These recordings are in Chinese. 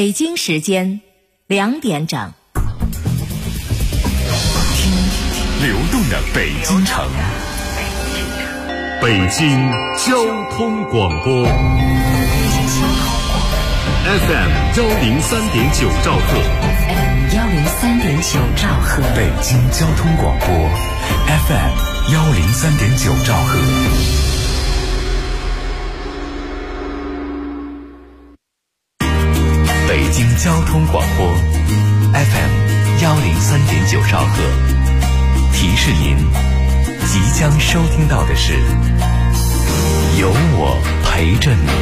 北京时间2点整， 听流动的北京城，北京交通广播 FM 103.9兆赫， 103.9兆赫， 北京交通广播 FM 103.9兆赫。北京交通广播 FM 103.9兆赫，提示您即将收听到的是有我陪着你。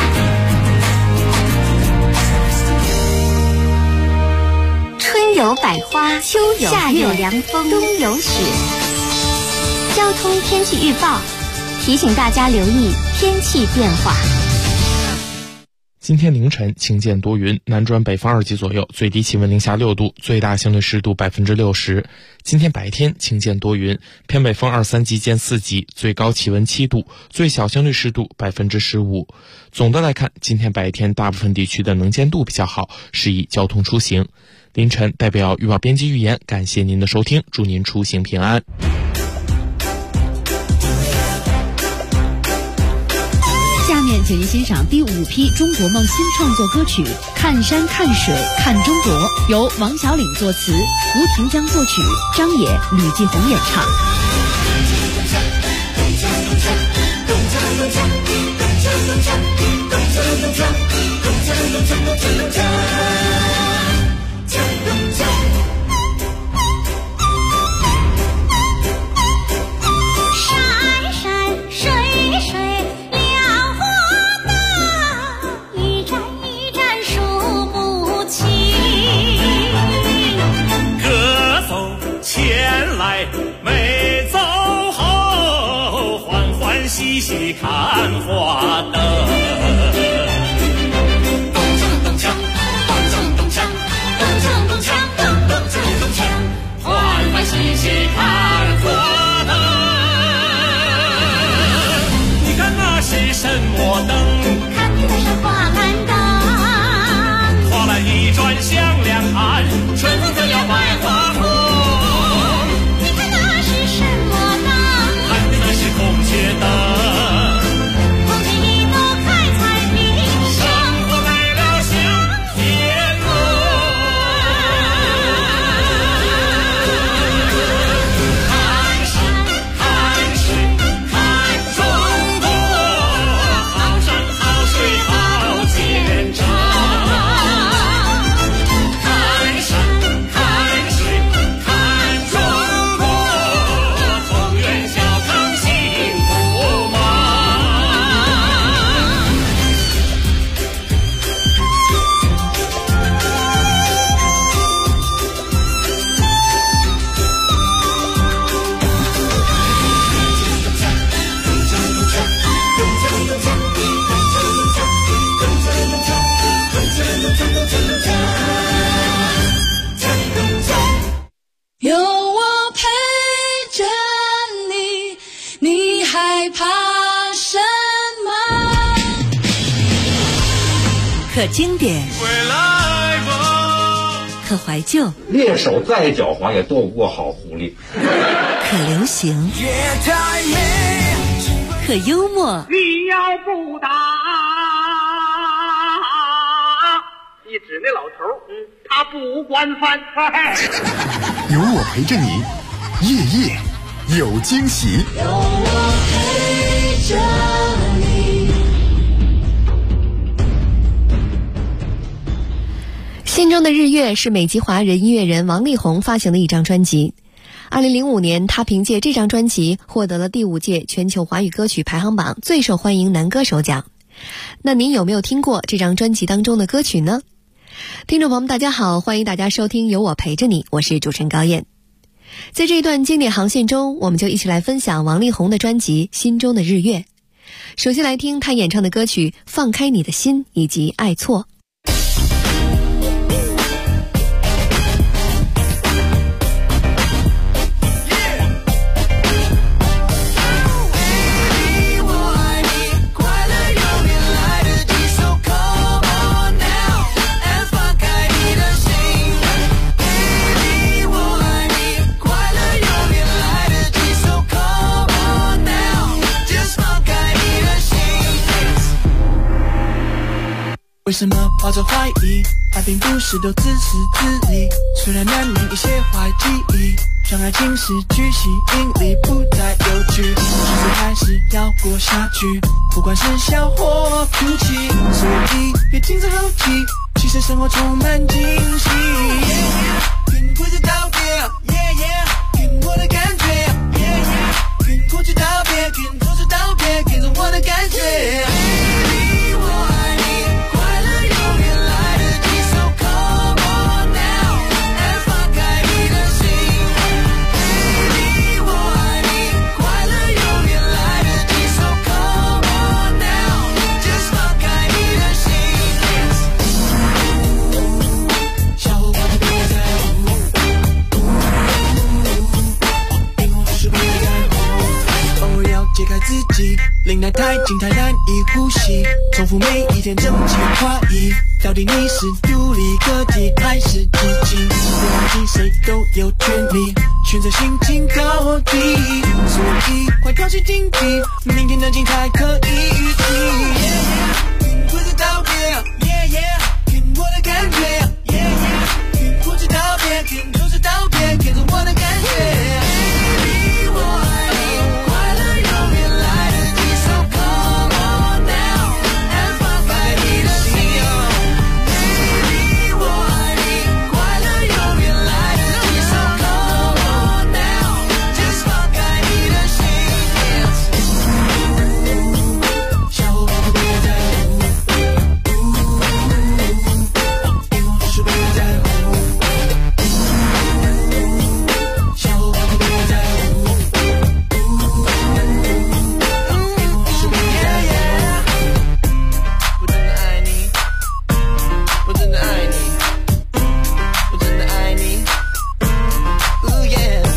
春有百花，秋有夏有凉风，冬有雪。交通天气预报提醒大家留意天气变化。 今天凌晨晴间多云，南转北风2级左右，最低气温零下6度，最大相对湿度60%。今天白天晴间多云，偏北风2、3级见4级，最高气温7度，最小相对湿度15%。总的来看，今天白天大部分地区的能见度比较好，适宜交通出行。凌晨代表预报编辑预言，感谢您的收听，祝您出行平安。 下面请您欣赏第5批中国梦新创作歌曲《看山看水看中国》，由王小岭作词，吴庭江作曲，张也、吕继红演唱。 没走后，欢欢喜喜看花灯。咚锵咚锵，咚锵咚锵，咚锵咚锵，咚咚锵咚锵，欢欢喜喜看花灯。你看那是什么灯？ 看的是花篮灯。 花篮一转向两岸，春风就要百花红。孔雀灯， 孔雀一朵开彩屏， 生活来了像天鹅。看山看水看中国，好山好水好见证。看山看水看中国，同源小康幸福吗？ 有我陪着你，你害怕什么？ 可经典， 回来吧。 可怀旧， 猎手再狡猾也斗不过好狐狸。 可流行，可幽默。 你要不打，你指那老头，他不管饭菜。 有我陪着你，夜夜有惊喜。 有我陪着你。 心中的日月是美籍华人音乐人王力宏发行的一张专辑。2005年，他凭借这张专辑获得了第5届全球华语歌曲排行榜最受欢迎男歌手奖。那您有没有听过这张专辑当中的歌曲呢？听众朋友们大家好，欢迎大家收听有我陪着你，我是主持人高燕。在这一段经典航线中，我们就一起来分享王力宏的专辑《心中的日月》。首先来听他演唱的歌曲《放开你的心》以及《爱错》。 快乐有你来得及，so come on now and 什么抱着怀疑？爱并不是都自私自利，虽然难免一些坏记忆，让爱情失去吸引力，不再有趣，日子还是要过下去，不管是笑或哭泣，所以别停止好奇，其实生活充满惊喜。跟过去道别，跟我的感觉，跟过去道别，跟过去道别，跟着我的感觉。Baby， 我爱你，快乐永远来得及 ，So come on now， and 放开你的心。Baby， 我爱你，快乐永远来得及 ，So come on now，just 放开你的心。小伙伴们别在乎，荧光就是别在乎，我要解开自己，领带太紧太难以呼吸，重复每一天整齐划一，到底你是独立个体还是自己？别忘记谁都有权利选择心情高低，所以快靠近顶级，明天的精彩可以预期。跟过去道别，跟我的感觉，跟过去道别，跟过去道别，跟着我的感觉。Baby， 我爱你，快乐永远来得及 ，So come on now， and 放开你的心。Baby， 我爱你，快乐永远来得及 ，So come on now，just 放开你的心。小伙伴们别在乎，荧光就是别在乎，小伙伴们别在乎，荧光就是别在乎。我真的爱你，我真的爱你，我真的爱你。Ooh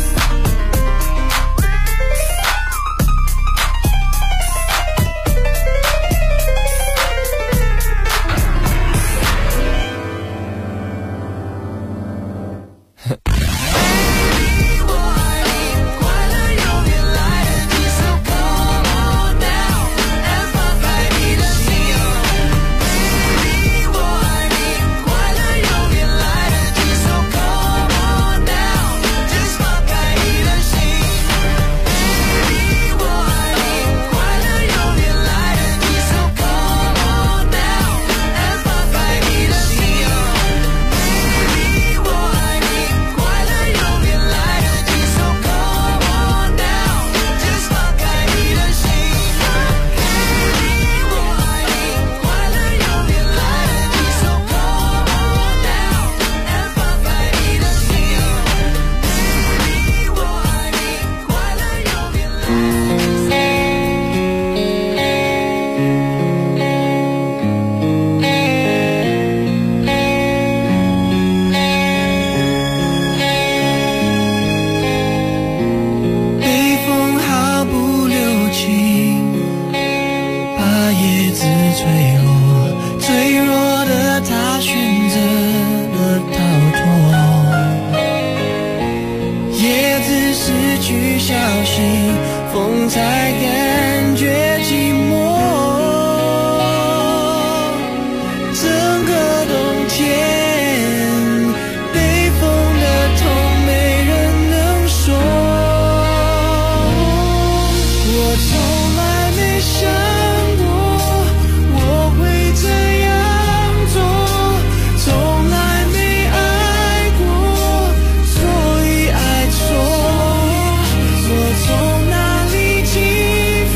yeah。Baby， 我爱你，快乐永远来得及 ，So come on now，and 放开你的心。Baby， 我爱你，快乐永远来得及 ，So come on now，just 放开你的心。Baby， 我爱你，快乐永远来得及 ，So come on now，and 放开你的心。Baby， 我爱你，快乐永远来得及 ，So come on now，just 放开你的心。Baby， 我爱你，快乐永远来得及 ，So come on now，and 放开你的心。Baby， 我爱你，快乐永远来得北风毫不留情，把叶子吹落，脆弱的它选择了逃脱。叶子失去消息，风才感觉寂寞。整个冬天，北风的痛没人能说。我从来没想过我会这样做，从来没爱过，所以爱错。我从哪里起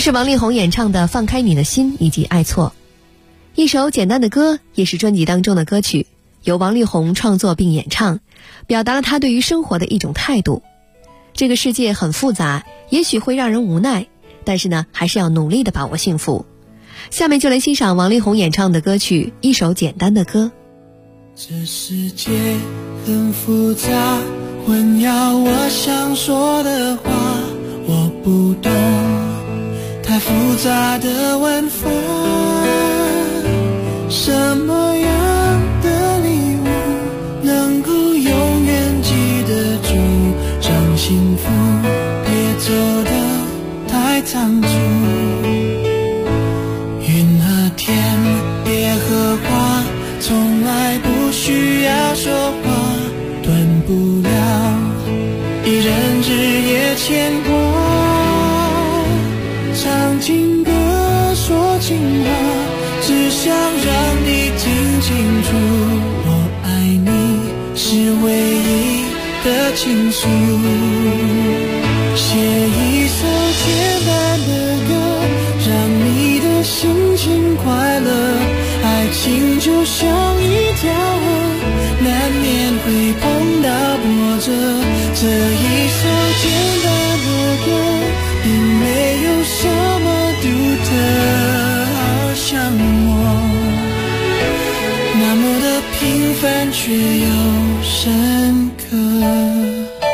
是王力宏演唱的《放开你的心》以及《爱错》，一首简单的歌，也是专辑当中的歌曲，由王力宏创作并演唱，表达了他对于生活的一种态度。这个世界很复杂，也许会让人无奈，但是呢，还是要努力的把握幸福。下面就来欣赏王力宏演唱的歌曲《一首简单的歌》。 这世界很复杂，混淆我想说的话，我不懂太复杂的玩法，什么样的礼物能够永远记得住，让幸福别走得太仓促，云和天别合花，从来不需要说话，断不了一人日夜牵挂，唱情歌说情话，只想让你听清楚，我爱你是唯一的倾诉。写一首简单的歌，让你的心情快乐，爱情就像一条河，难免会碰到波折，这一首简单的歌并没有什么独特，好像我那么的平凡却又深刻。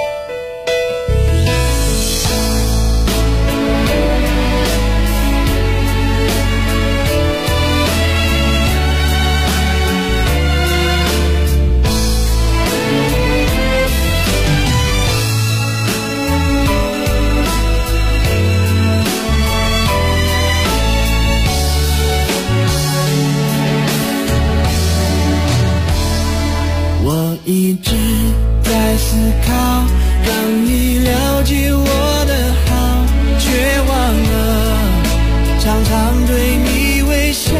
一直在思考，让你了解我的好，却忘了常常对你微笑，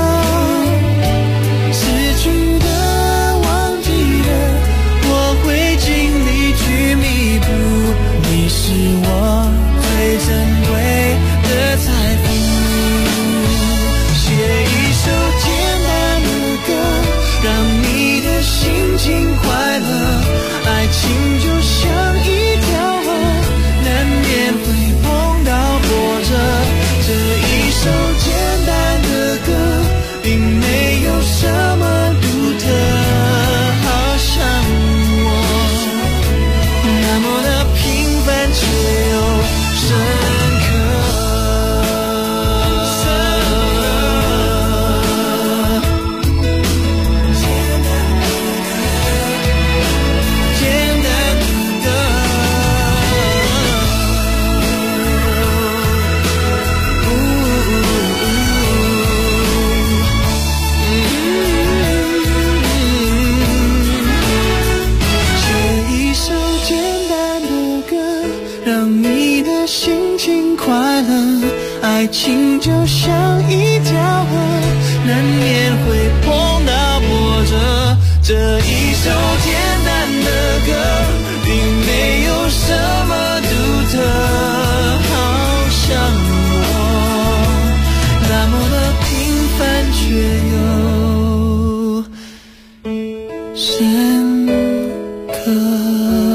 失去的忘记的，我会尽力去弥补，你是我最珍贵的财富。写一首简单的歌，让你的心情快乐，爱情就像一条河，难免会碰到波折，这一首简单的歌并没有什么独特，好像我那么的平凡却又深刻。心情快乐，爱情就像一条河，难免会碰到波折，这一首简单的歌并没有什么独特，好像我那么的平凡却又深刻。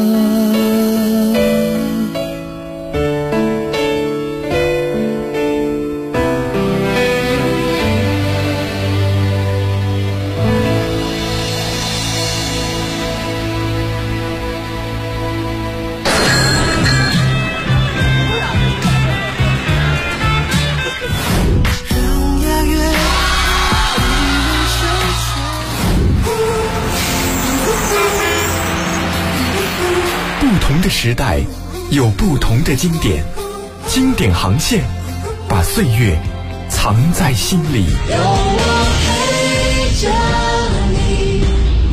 不同的时代有不同的经典，经典航线把岁月藏在心里。 有我陪着你。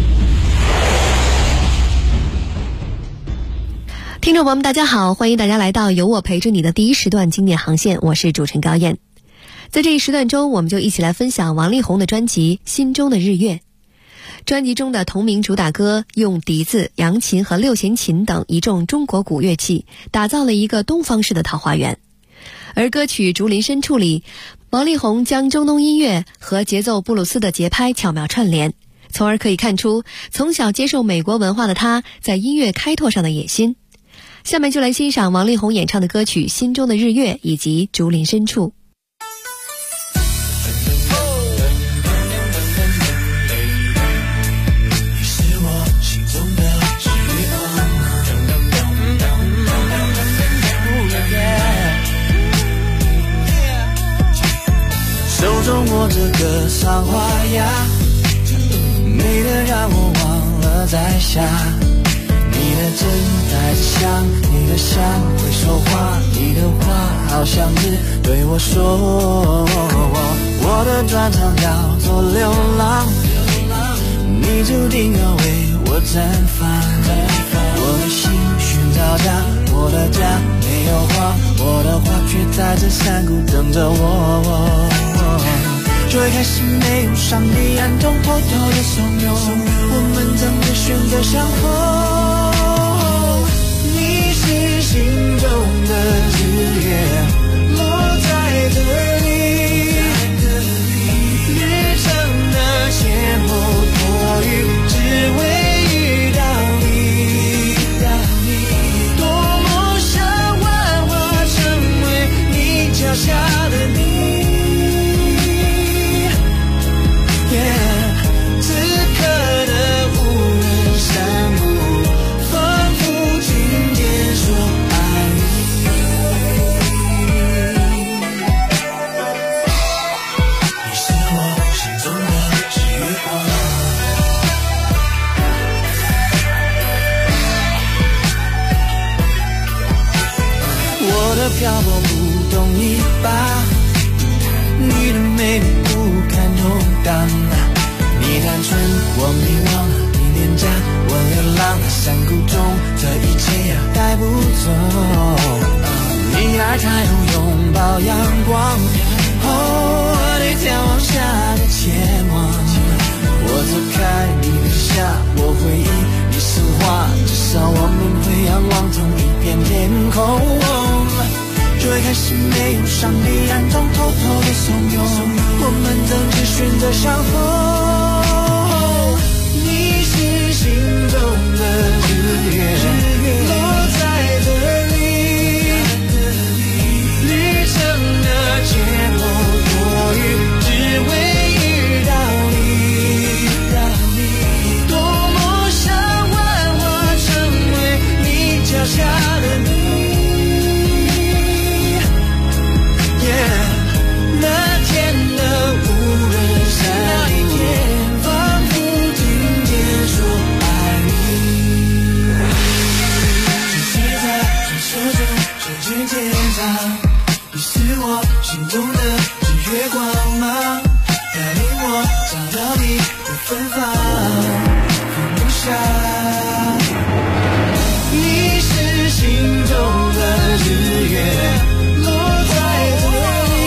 听众朋友们大家好，欢迎大家来到有我陪着你的第一时段经典航线，我是主持人高燕。在这一时段中，我们就一起来分享王力宏的专辑《心中的日月》。专辑中的同名主打歌用笛子、扬琴和六弦琴等一众中国古乐器，打造了一个东方式的桃花源。 而歌曲《竹林深处》里，王力宏将中东音乐和节奏布鲁斯的节拍巧妙串联，从而可以看出从小接受美国文化的他在音乐开拓上的野心。下面就来欣赏王力宏演唱的歌曲《心中的日月》以及《竹林深处》。 手中握着个桑花呀，美得让我忘了在下。你的针带着香，你的香会说话，你的话好像是对我说。我的专长叫做流浪，你注定要为我绽放。我的心寻找家，我的家没有花，我的花却在这山谷等着我。最开始没有上帝暗中偷偷的怂恿，我们等着选择相逢。你是心中的日月，落在这里，日程的前后多余，只为遇到你。多么想幻化成为你脚下的你。漂泊不动一把，你的美丽不堪动荡。你单纯，我迷惘；你廉价，我流浪。山谷中，这一切带不走。你爱太阳拥抱阳光，哦，你眺望下的前往。我走开，你留下我回忆，你神话，至少我们会仰望同一片天空。最开始没有上帝暗中偷偷的怂恿，我们等着选择相逢。你是心中的日月，落在这里，旅程的前后多余，只为遇到你。多么想幻化成为你脚下的你。那天的无人山谷，仿佛听见说爱你。现在传说中这间天堂，你是我心中的日月光芒，带领我找到你的芬芳，放不下。你是心中的日月，落在这里。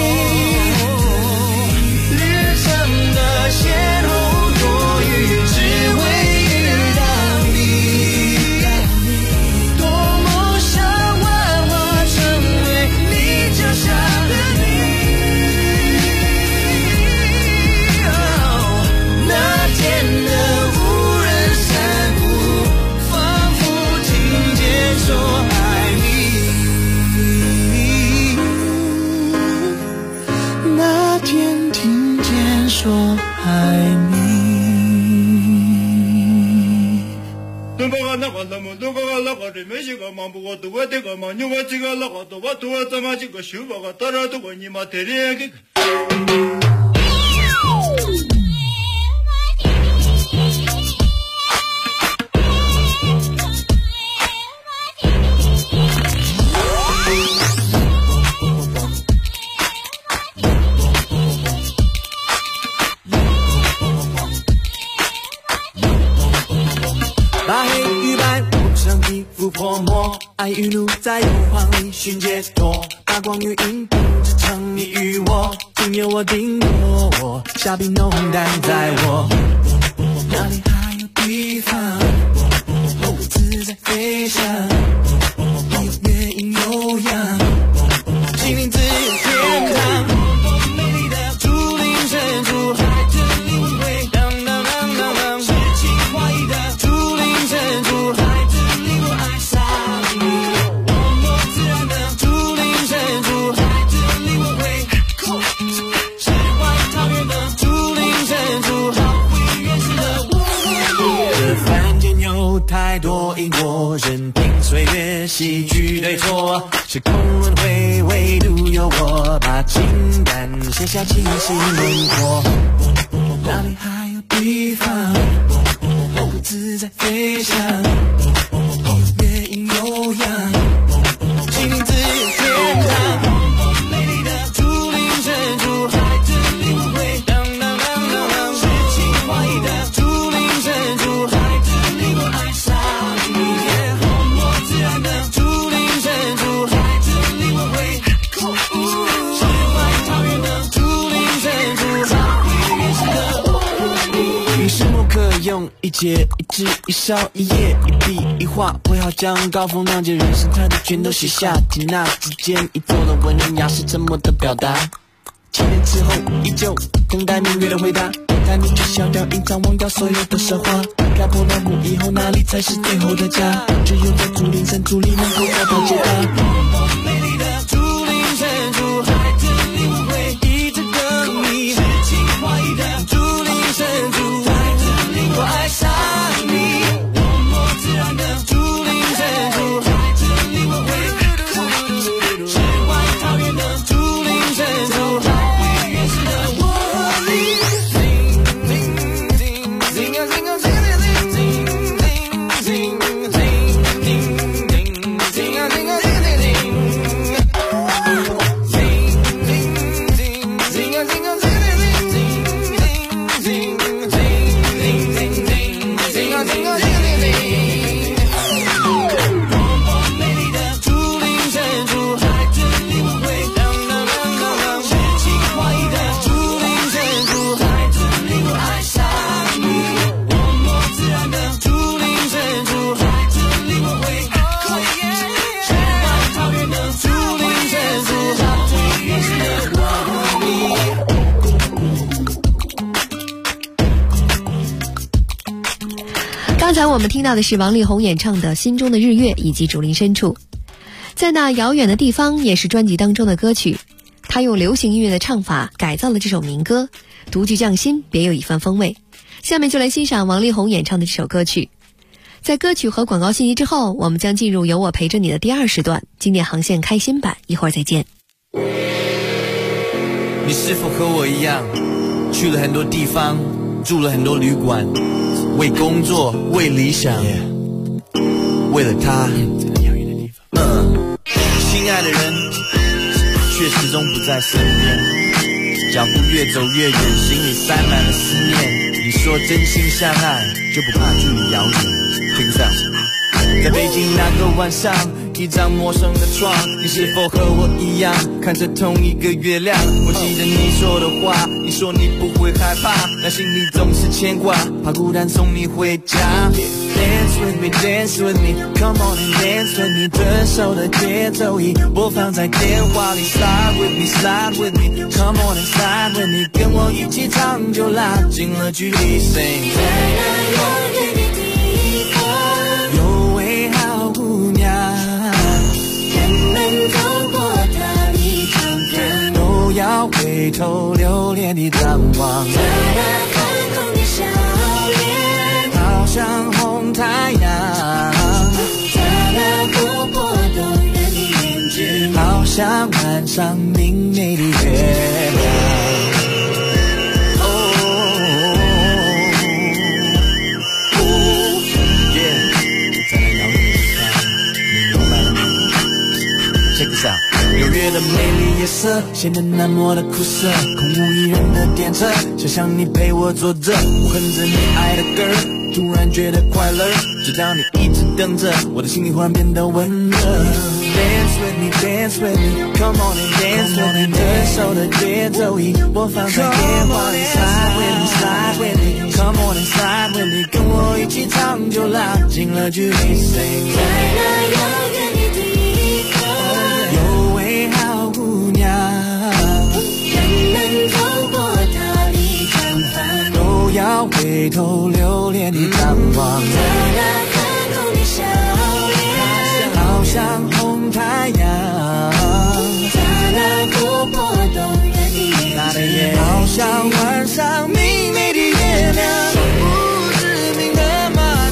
先后多余，只为遇到你。多么想幻化成为你脚下的你。那天的无人山谷，仿佛听见说爱你。那天听见说爱你。东巴嘎那嘎那么东巴嘎那嘎这没些个忙不过多个这个忙，你我这个那个多把多怎么这个修巴嘎当然多个你妈得了个。把黑与白磨成一幅泼墨，爱与怒在油画里寻解脱，把光与影不支撑你与我，仅有我定夺我，下笔浓淡在我，哪里还有地方，我自在飞翔，你有月影悠扬，心灵的凡间有太多因果，任凭岁月戏剧对错，时空轮回，唯独有我把情感写下清晰轮廓。哪里还有地方独自在飞翔，有月阴有阳，心灵自有天堂。美丽的竹林深处，海之灵魂当当当当当，诗情画意的竹林深处，海之灵魂爱上你，默默自然的竹林深处，海之灵魂会世外桃源的竹林深处，找回原始的我。于是莫可用一节一枝一烧一叶一笔一画，绘好将高风浪借人生态度全都写下，听那之间一座的文人雅士沉默的表达，千年之后依旧等待明月的回答，带你去小调隐藏忘掉所有的奢华，漂泊落幕以后哪里才是最后的家，只有在竹林深处里能够找到解答。美丽的竹林深处，海之灵魂会一直等你，诗情画意的竹林深处，海之灵魂爱上你，默默自然的竹林深处，海之灵魂会世外桃源的竹林深处，找回原始的我。 刚才我们听到的是王力宏演唱的《心中的日月》以及《竹林深处》。在那遥远的地方也是专辑当中的歌曲，他用流行音乐的唱法改造了这首民歌，独具匠心，别有一番风味。下面就来欣赏王力宏演唱的这首歌曲。在歌曲和广告信息之后，我们将进入由我陪着你的第二时段，经典航线开心版，一会儿再见。 你是否和我一样，去了很多地方，住了很多旅馆，为工作，为理想，为了他，心爱的人却始终不在身边，脚步越走越远，心里塞满了思念。你说真心相爱，就不怕距离遥远。Check this out，在北京那个晚上，一张陌生的床，你是否和我一样看着同一个月亮？我记得你说的话，你说你不会害怕，但心里总是牵挂，怕孤单送你回家。Dance with me, dance with me, come on and dance with me， 遵守的节奏仪播放在电话里。Slide with me, slide with me, come on and slide with me， 跟我一起唱就拉近了距离。Sing， 在那遥远的地方，有位好姑娘，人们走过她的长廊，都要回头留恋地张望。在那泛红的笑脸，好像红太阳，在那湖泊动人的眼睛，好像晚上明媚的月亮。纽约的美丽夜色显得那么的苦涩，空无一人的电车，就像你陪我坐着，我哼着你爱的歌，突然觉得快乐，直到你一直等着，我的心里忽然变得温热。Dance with me, dance with me, come on and dance with me， 遵守的节奏仪播放在电话里。Slide with me, slide with me, come on and slide with me， 跟我一起唱就拉近了距离。Sing， 在那遥远的地方，有位好姑娘，人们走过她的长廊，都要回头留恋地张望。在那泛红的笑脸，好像红太阳，在那湖泊动人的眼睛，好像晚上明媚的月亮，不知名的马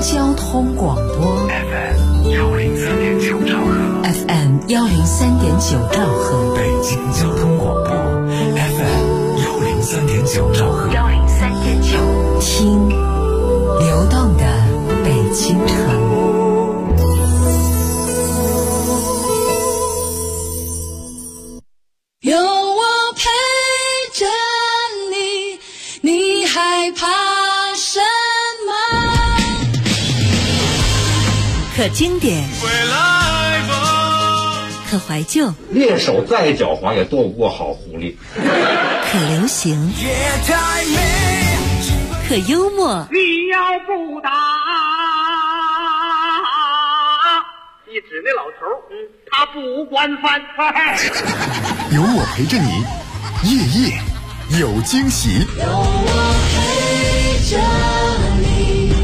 交通广播 FM 103.9兆赫 FM 103.9兆赫， 北京交通广播 FM 103.9兆赫 103.9， 听流动的北京城。 有我陪着你，你害怕什么？ 可经典，可怀旧， 猎手再狡猾也斗不过好狐狸。 可流行，可幽默。 你要不打，一指那老头，他不惯犯。 有我陪着你，夜夜有惊喜。 有我陪着你。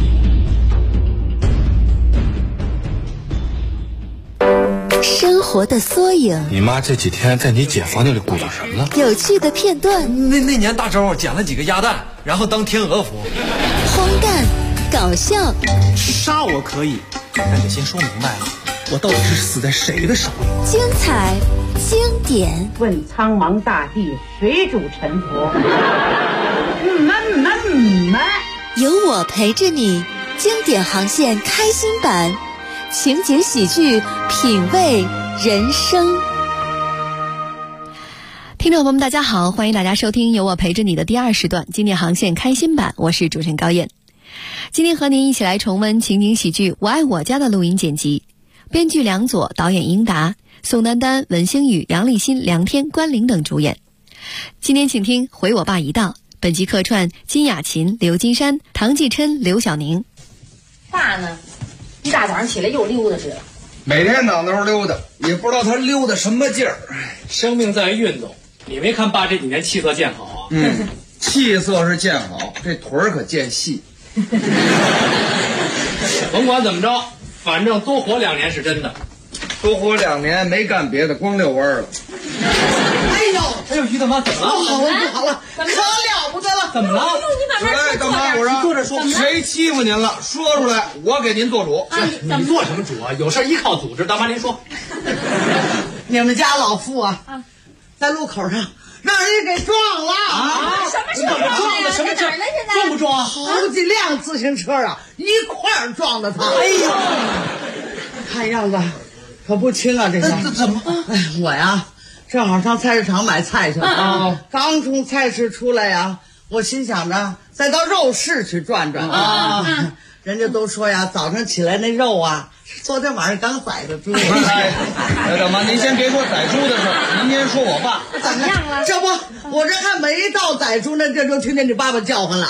生活的缩影， 你妈这几天在你姐房间里鼓捣什么呢？ 有趣的片段。 那年大周捡了几个鸭蛋，然后当天鹅服。 荒诞，搞笑。 杀我可以，但得先说明白了，我到底是死在谁的手里？ 精彩，经典。 问苍茫大地，谁主沉浮？ 有我陪着你，经典航线开心版，情景喜剧，品味人生。听众朋友们大家好，欢迎大家收听有我陪着你的第2时段经典航线开心版，我是主持人高燕。今天和您一起来重温情景喜剧《我爱我家》的录音剪辑，编剧梁左，导演英达，宋丹丹、文星宇、杨立新、梁天、关凌等主演。今天请听《回我爸一道》，本集客串金雅琴、刘金山、唐继琛、刘晓宁。 爸呢？一大早上起来又溜达去了。 每天早上溜达，也不知道他溜达什么劲儿。 生命在于运动，你没看爸这几年气色见好啊？ 气色是见好，这腿儿可见细。 甭管怎么着，反正多活2年是真的。 多活2年没干别的，光遛弯了。 哎呦，于大妈怎么了？ 不好了，可了不得了！ 怎么了？ 你慢慢说。 大妈，我坐这说。 谁欺负您了？说出来，我给您做主。 你做什么主啊？有事依靠组织。大妈您说。 你们家老傅啊，在路口上让人给撞了啊！什么时候撞的？ 什么哪儿呢？现在撞不撞啊？ 好几辆自行车啊，一块儿撞的他。 哎呦， 看样子可不轻啊！这下怎么？ 哎，我呀，正好上菜市场买菜去啊。 刚从菜市出来呀，我心想着再到肉市去转转啊。人家都说呀，早上起来那肉啊，昨天晚上刚宰的猪。 大妈，您先别说宰猪的事儿，您先说我爸怎么样了？ 这不，我这还没到宰猪呢，这就听见你爸爸叫唤了。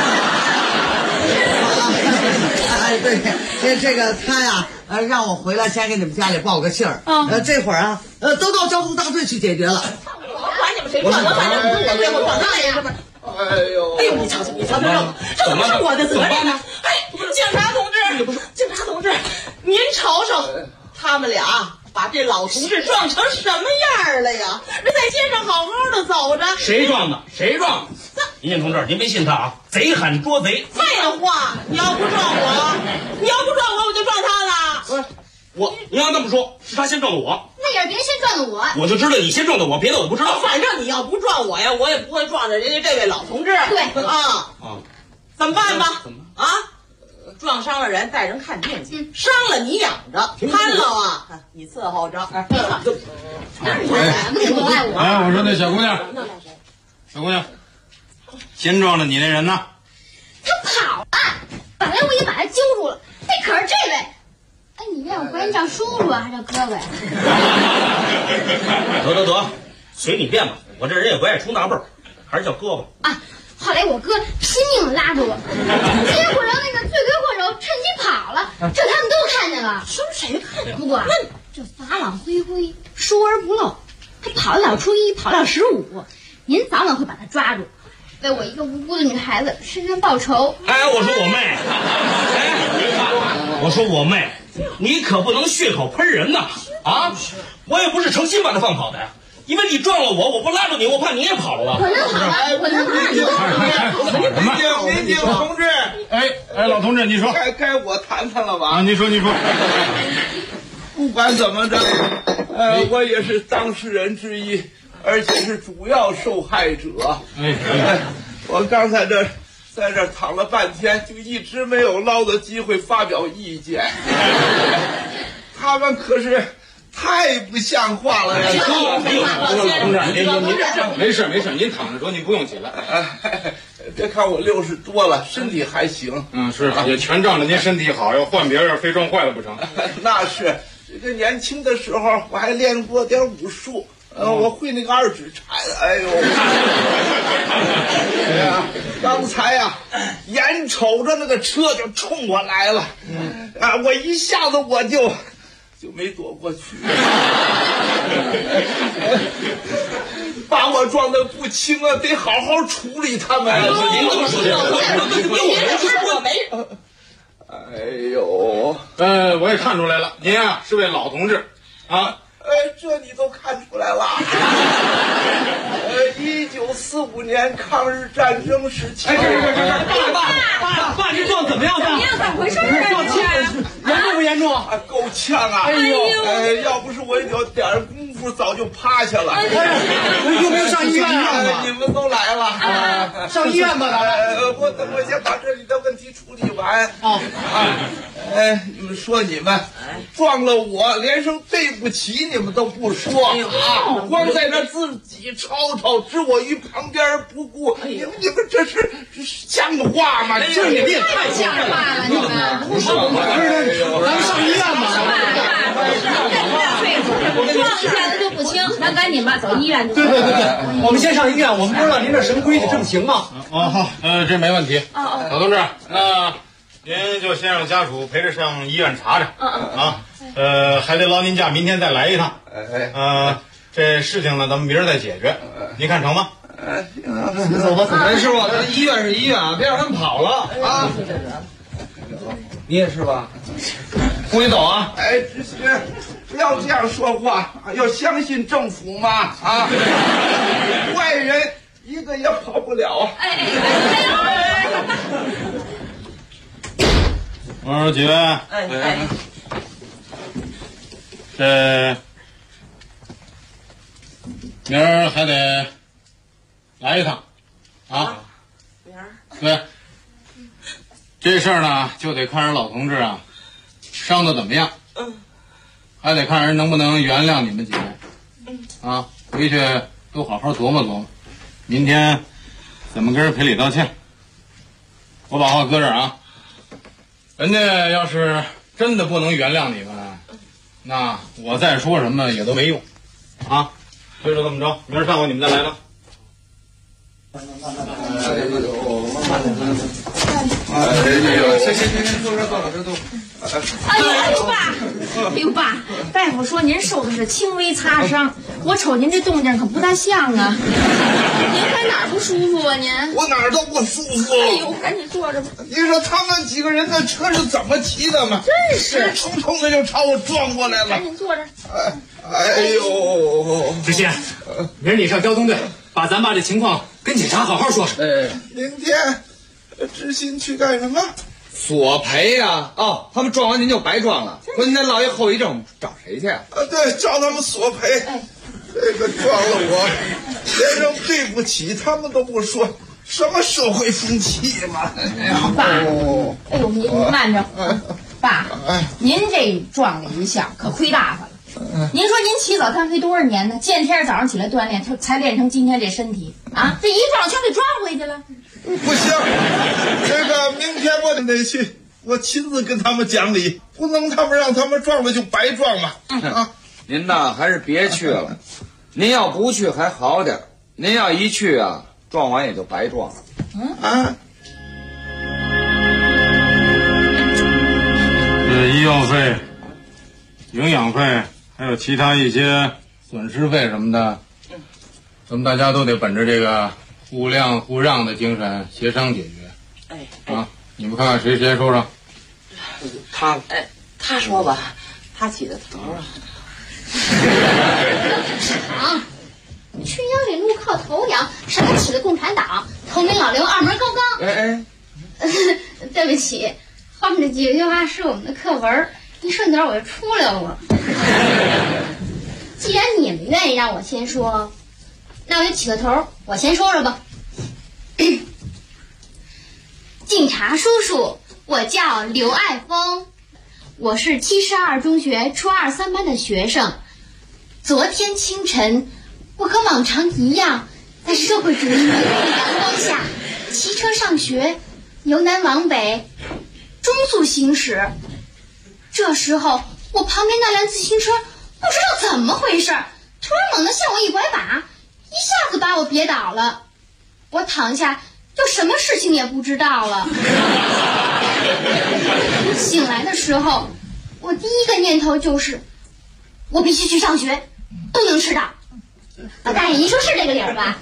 哎，对，这个他呀，让我回来先给你们家里报个信儿。这会儿啊，都到交通大队去解决了。 我管你们谁撞，我反正不对我管他呀。 哎呦， 你瞧瞧，这怎么是我的责任呢？哎，警察同志，您瞅瞅，他们俩把这老同志撞成什么样了呀？这在街上好好的走着， 谁撞的？民警同志，您别信他啊！贼喊捉贼。 废话，你要不撞我，我就撞他了。 你要这么说，是他先撞的我。 那也是别人先撞的我。 我就知道你先撞的我，别的我不知道。 反正你要不撞我呀，我也不会撞着人家这位老同志。对啊，怎么办吧？啊，撞伤了人带人看病去，伤了你养着，瘫了啊你伺候着。哎， 我说那小姑娘，先撞的你那人呢？ 他跑了，本来我也把他揪住了，可是这位，哎，你让我管你叫叔叔啊，还叫哥哥呀？ 得，随你便吧。我这人也不爱出纳闷儿，还是叫哥吧。 啊，后来我哥拼命的拉住我，结果让那个罪魁祸首趁机跑了，这他们都看见了。 说谁看见？ 不过这法网恢恢，疏而不漏，他跑得了初一，跑得了15，您早晚会把他抓住，为我一个无辜的女孩子伸冤报仇。 哎，我说我妹，你可不能血口喷人呐！啊，我也不是诚心把他放跑的呀。因为你撞了我，我不拉住你，我怕你也跑了。 我能跑了，我能跑了。 民警同志， 哎，老同志，你说。 该我谈谈了吧？ 啊，你说。 不管怎么着，我也是当事人之一，而且是主要受害者。我刚才在这躺了半天，就一直没有捞的机会发表意见。他们可是太不像话了呀！ 同志，您没事，您躺着说，您不用起来。 别看我60多了，身体还行。 是，也全仗着您身体好，要换别人非撞坏了不成。 那是，这个年轻的时候我还练过点武术。我会那个2指禅，哎呦！刚才呀，眼瞅着那个车就冲我来了，我一下子我就没躲过去，把我撞得不轻啊，得好好处理他们。 您怎么说我没。 哎呦， 我也看出来了，您啊是位老同志啊。 这你都看出来了。1945年抗日战争时期。 爸，您撞怎么样？ 怎么回事啊？ 严重不严重？ 够呛啊！ 哎呦， 要不是我有点功夫，早就趴下了。 有没有上医院啊？ 你们都来了， 上医院吧，咱们。 我先把这里的问题处理完。你们说你们撞了我，连声对不起你们都不说啊，光在那自己吵吵，置我于旁边不顾，你们这是像话吗？ 这你们也太像话了，你们不说咱们上医院吧。 撞一下子就不轻，咱赶紧吧，走医院去。 对，我们先上医院。我们不知道您这什么规矩，这么行吗？ 好，这没问题。老同志，那您就先让家属陪着上医院查查。还得劳您假，明天再来一趟。这事情呢，咱们明儿再解决。您看成吗？ 走吧。 师傅，医院是医院啊，别让他们跑了啊。你也是吧？不许走啊！ 志新，不要这样说话，要相信政府嘛啊！坏人一个也跑不了。 我说几位，这明儿还得来一趟啊！对，这事儿呢，就得看人老同志啊伤的怎么样，还得看人能不能原谅你们几位啊！回去都好好琢磨琢磨，明天怎么跟人赔礼道歉。我把话搁这儿啊，人家要是真的不能原谅你们，那我再说什么也都没用啊！所以说这么着，明儿上午你们再来吧。 行，坐这坐。 哎呦爸，大夫说您受的是轻微擦伤，我瞅您这动静可不大像啊。您还哪儿不舒服啊？您我哪儿都不舒服。 哎呦，赶紧坐着吧。 你说他们几个人的车是怎么骑的吗？ 真是冲冲的就朝我撞过来了。 赶紧坐着。 哎呦， 知县，明儿你上交通队，把咱爸这情况跟警察好好说说。 明天知心去干什么？ 索赔呀！他们撞完您就白撞了，关键落一后遗症，找谁去啊？ 对，找他们索赔。这个撞了我，连声对不起他们都不说，什么社会风气嘛！ 爸，哎呦，您慢着，爸，您这撞了一下可亏大发了。您说您起早贪黑多少年呢？见天早上起来锻炼，才练成今天这身体啊！这一撞全给撞回去了。 不行，这个明天我得去，我亲自跟他们讲理，不能让他们撞了就白撞嘛。 您呐还是别去了，您要不去还好点，您要一去啊，撞完也就白撞了。 这医药费、营养费，还有其他一些损失费什么的，咱们大家都得本着这个互谅互让的精神协商解决。你们看看谁先说上？ 他说吧，他起的头啊。 春阳里路靠头羊，上头起的共产党，头名老刘，二门高岗。 对不起，后面的几句话是我们的课文，一顺点我就出溜了。既然你们愿意让我先说，那我就起个头，我先说说吧。警察叔叔，我叫刘爱峰，我是72中学初2、3班的学生。昨天清晨，我和往常一样，在社会主义美丽的阳光下骑车上学，由南往北，中速行驶。这时候，我旁边那辆自行车不知道怎么回事，突然猛地向我一拐把，一下子把我别倒了。我躺下就什么事情也不知道了。醒来的时候，我第一个念头就是我必须去上学，不能迟到。老大爷，您说是这个理儿吧？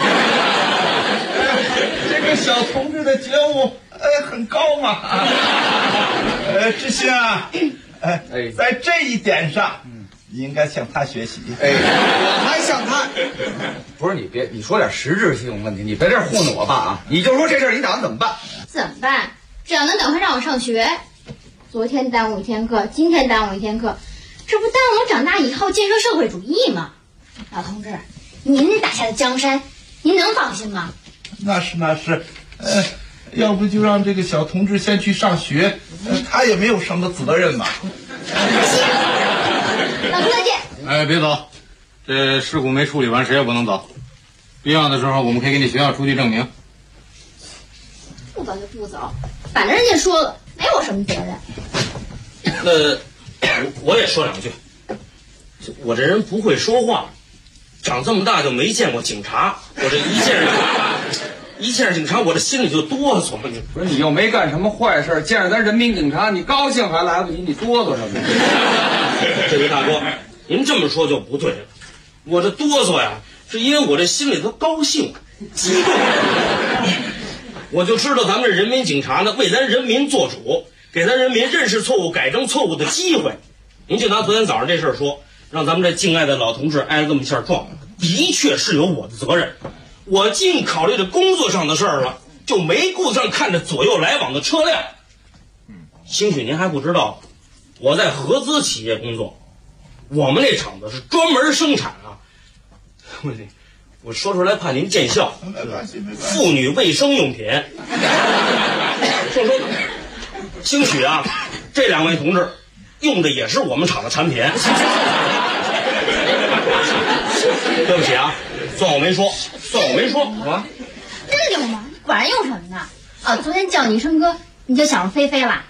这个小同志的觉悟很高嘛。志新啊，在这一点上，你应该向他学习。 我还向他，不是你说点实质性问题，你别这糊弄我爸啊！你就说这事儿你打算怎么办？ 怎么办？只要能等他让我上学。昨天耽误一天课，今天耽误一天课，这不耽误我长大以后建设社会主义吗？老同志，您打下的江山，您能放心吗？ 那是，要不就让这个小同志先去上学，他也没有什么责任嘛。 老同志见。 别走，这事故没处理完，谁也不能走。必要的时候，我们可以给你学校出具证明。 不走就不走，反正人家说了，没有什么责任。 那我也说两句，我这人不会说话，长这么大就没见过警察，我这一见着警察，我这心里就哆嗦。 不是你又没干什么坏事，见着咱人民警察，你高兴还来不及，你哆嗦什么？ 这位大哥，您这么说就不对了。我这哆嗦呀，是因为我这心里头高兴、激动。我就知道咱们这人民警察呢，为咱人民做主，给咱人民认识错误、改正错误的机会。您就拿昨天早上这事儿说，让咱们这敬爱的老同志挨了这么一下撞，的确是有我的责任。我净考虑着工作上的事儿了，就没顾上看着左右来往的车辆。兴许您还不知道，我在合资企业工作，我们那厂子是专门生产啊。我说出来怕您见笑，妇女卫生用品。说，兴许啊，这两位同志用的也是我们厂的产品。对不起啊，算我没说。啊， 真有吗？你管人用什么呢？昨天叫你一声哥，你就想着飞飞了。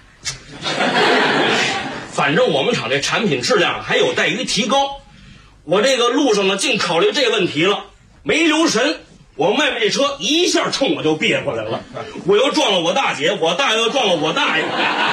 反正我们厂这产品质量还有待于提高。我这个路上呢，净考虑这个问题了，没留神，我妹妹这车一下冲我就别过来了，我又撞了我大姐，我大爷又撞了我大爷。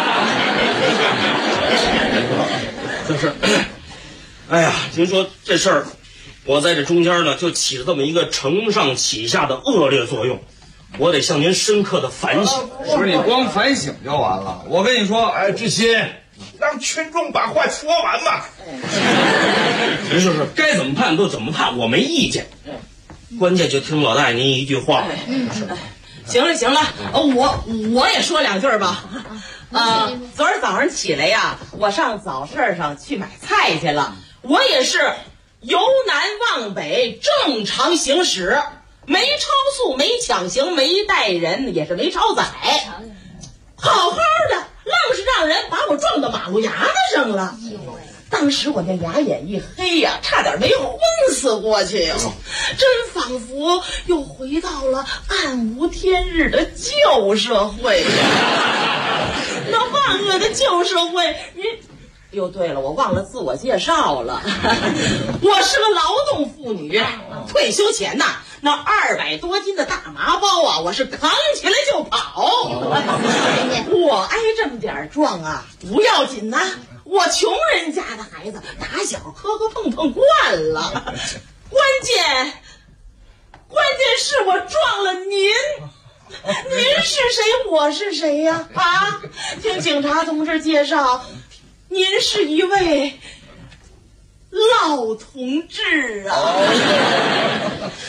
就是，哎呀，您说这事儿，我在这中间呢，就起了这么一个承上启下的恶劣作用，我得向您深刻的反省。 不是你光反省就完了，我跟你说， 志新，让群众把话说完嘛。 您说是该怎么判都怎么判，我没意见，关键就听老大爷您一句话。 行了，我也说两句吧。昨儿早上起来呀，我上早市上去买菜去了，我也是由南往北正常行驶，没超速，没抢行，没带人，也是没超载，好好的，愣是让人把我撞到马路牙子上了。当时我那牙眼一黑呀，差点没昏死过去，真仿佛又回到了暗无天日的旧社会。那万恶的旧社会，哟，对了，我忘了自我介绍了，我是个劳动妇女，退休前呐，那200多斤的大麻包啊，我是扛起来就跑。我挨这么点撞啊，不要紧呐，我穷人家的孩子，打小磕磕碰碰惯了，关键是我撞了您。您是谁？我是谁呀？听警察同志介绍，您是一位老同志啊。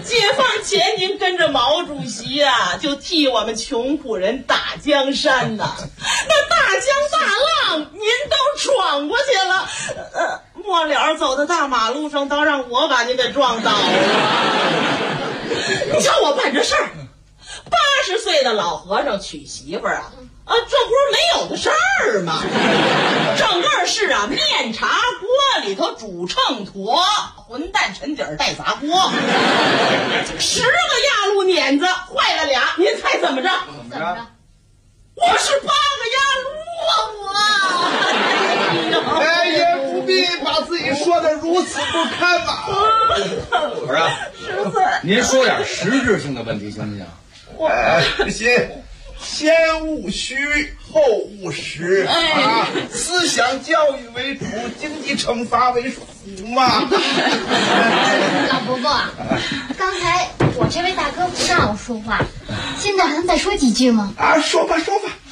解放前您跟着毛主席呀，就替我们穷苦人打江山呐。那大江大浪您都闯过去了，末了走到大马路上，倒让我把您给撞倒了。你瞧我办这事儿，80岁的老和尚娶媳妇儿啊，这不是没有的事儿吗？整个是啊，面茶锅里头煮秤砣，混蛋沉底儿带砸锅，10个压路碾子坏了俩，您猜怎么着？ 怎么着？ 我是8个压路啊！我哎，也不必把自己说的如此不堪吧。 不是，您说点实质性的问题行不行？ 先务虚，后务实啊！思想教育为主，经济惩罚为辅嘛。 老伯伯，刚才我这位大哥不让我说话，现在还能再说几句吗？ 说吧。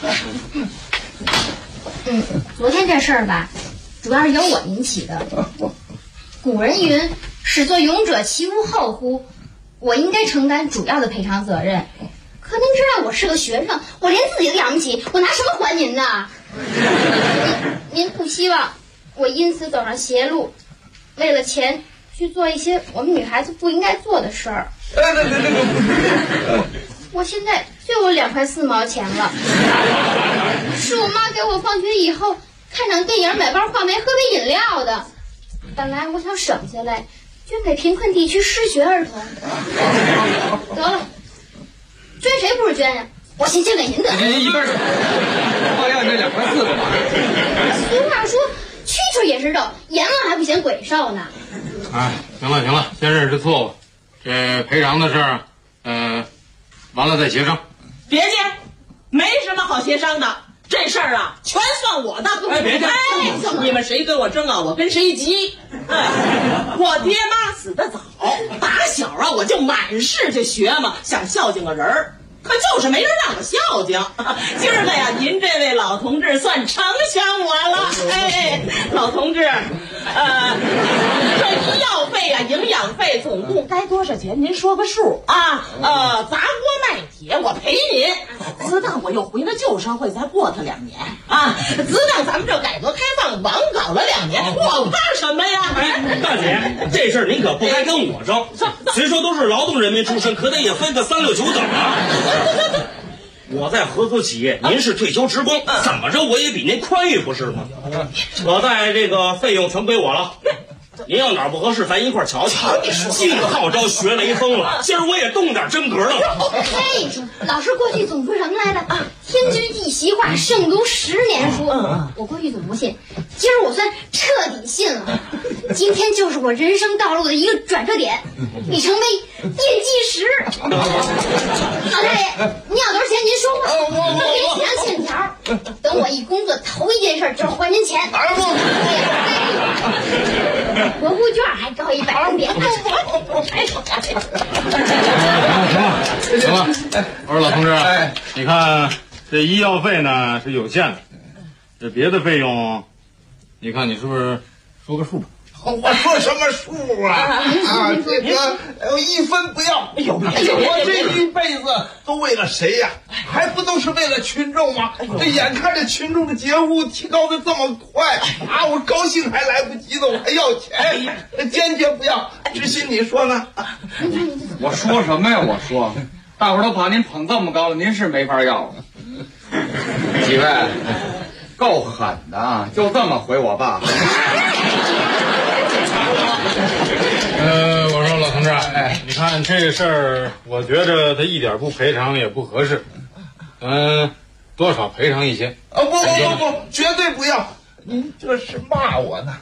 昨天这事儿吧，主要是由我引起的。古人云：“始作俑者，其无后乎？”我应该承担主要的赔偿责任。可您知道我是个学生，我连自己都养不起，我拿什么还您呢？您不希望我因此走上邪路，为了钱去做一些我们女孩子不应该做的事儿。我现在就有2块4毛钱了，是我妈给我放学以后看场电影、买包话梅、喝杯饮料的。本来我想省下来捐给贫困地区失学儿童。得了，捐谁不是捐呀？我先捐给您得了。 您一边去，我要这2块4干嘛？ 俗话说，蛐蛐也是肉，阎王还不嫌鬼瘦呢。 哎，行了，先认识错误，这赔偿的事儿，完了再协商。 别介，没什么好协商的，这事儿啊，全算我的。 别介， 你们谁跟我争啊，我跟谁急。我爹妈死得早，打小啊我就满世界学嘛，想孝敬个人儿。可就是没人让我孝敬。今儿个呀，您这位老同志算成全我了。老同志，这医药费呀、营养费总共该多少钱？您说个数啊。砸锅卖铁我赔您，自当我又回了旧社会，再过他2年啊。自当咱们这改革开放王搞了2年，我怕什么呀？ 大姐，这事儿您可不该跟我争。虽说都是劳动人民出身，可得也分个3、6、9等啊。我在合资企业，您是退休职工，怎么着我也比您宽裕不是吗？我在这个费用全归我了，您要哪儿不合适，咱一块儿瞧瞧。净号召学雷锋了，今儿我也动点真格了。 嘿，老师过去总说什么来着？天居地习话，胜读10年书。我过去总不信，今儿我算彻底信了。今天就是我人生道路的一个转折点，已成为奠基石。老大爷，您要多少钱？您说话，我给几张欠条。等我一工作，头一件事就是还您钱。国库券还高100万点。 行了，我说老同志，你看这医药费呢是有限的，这别的费用，你看你是不是说个数吧？ 我说什么数啊？这个1分不要。我这一辈子都为了谁呀？还不都是为了群众吗？这眼看着群众的节目提高的这么快啊，我高兴还来不及呢，我还要钱，坚决不要。知心，你说呢？ 我说什么呀？我说，大伙儿都把您捧这么高了，您是没法要了。几位，够狠的啊！就这么回我爸。 我说老同志，你看这事儿，我觉着他一点不赔偿也不合适，多少赔偿一些。 不，绝对不要！您这是骂我呢。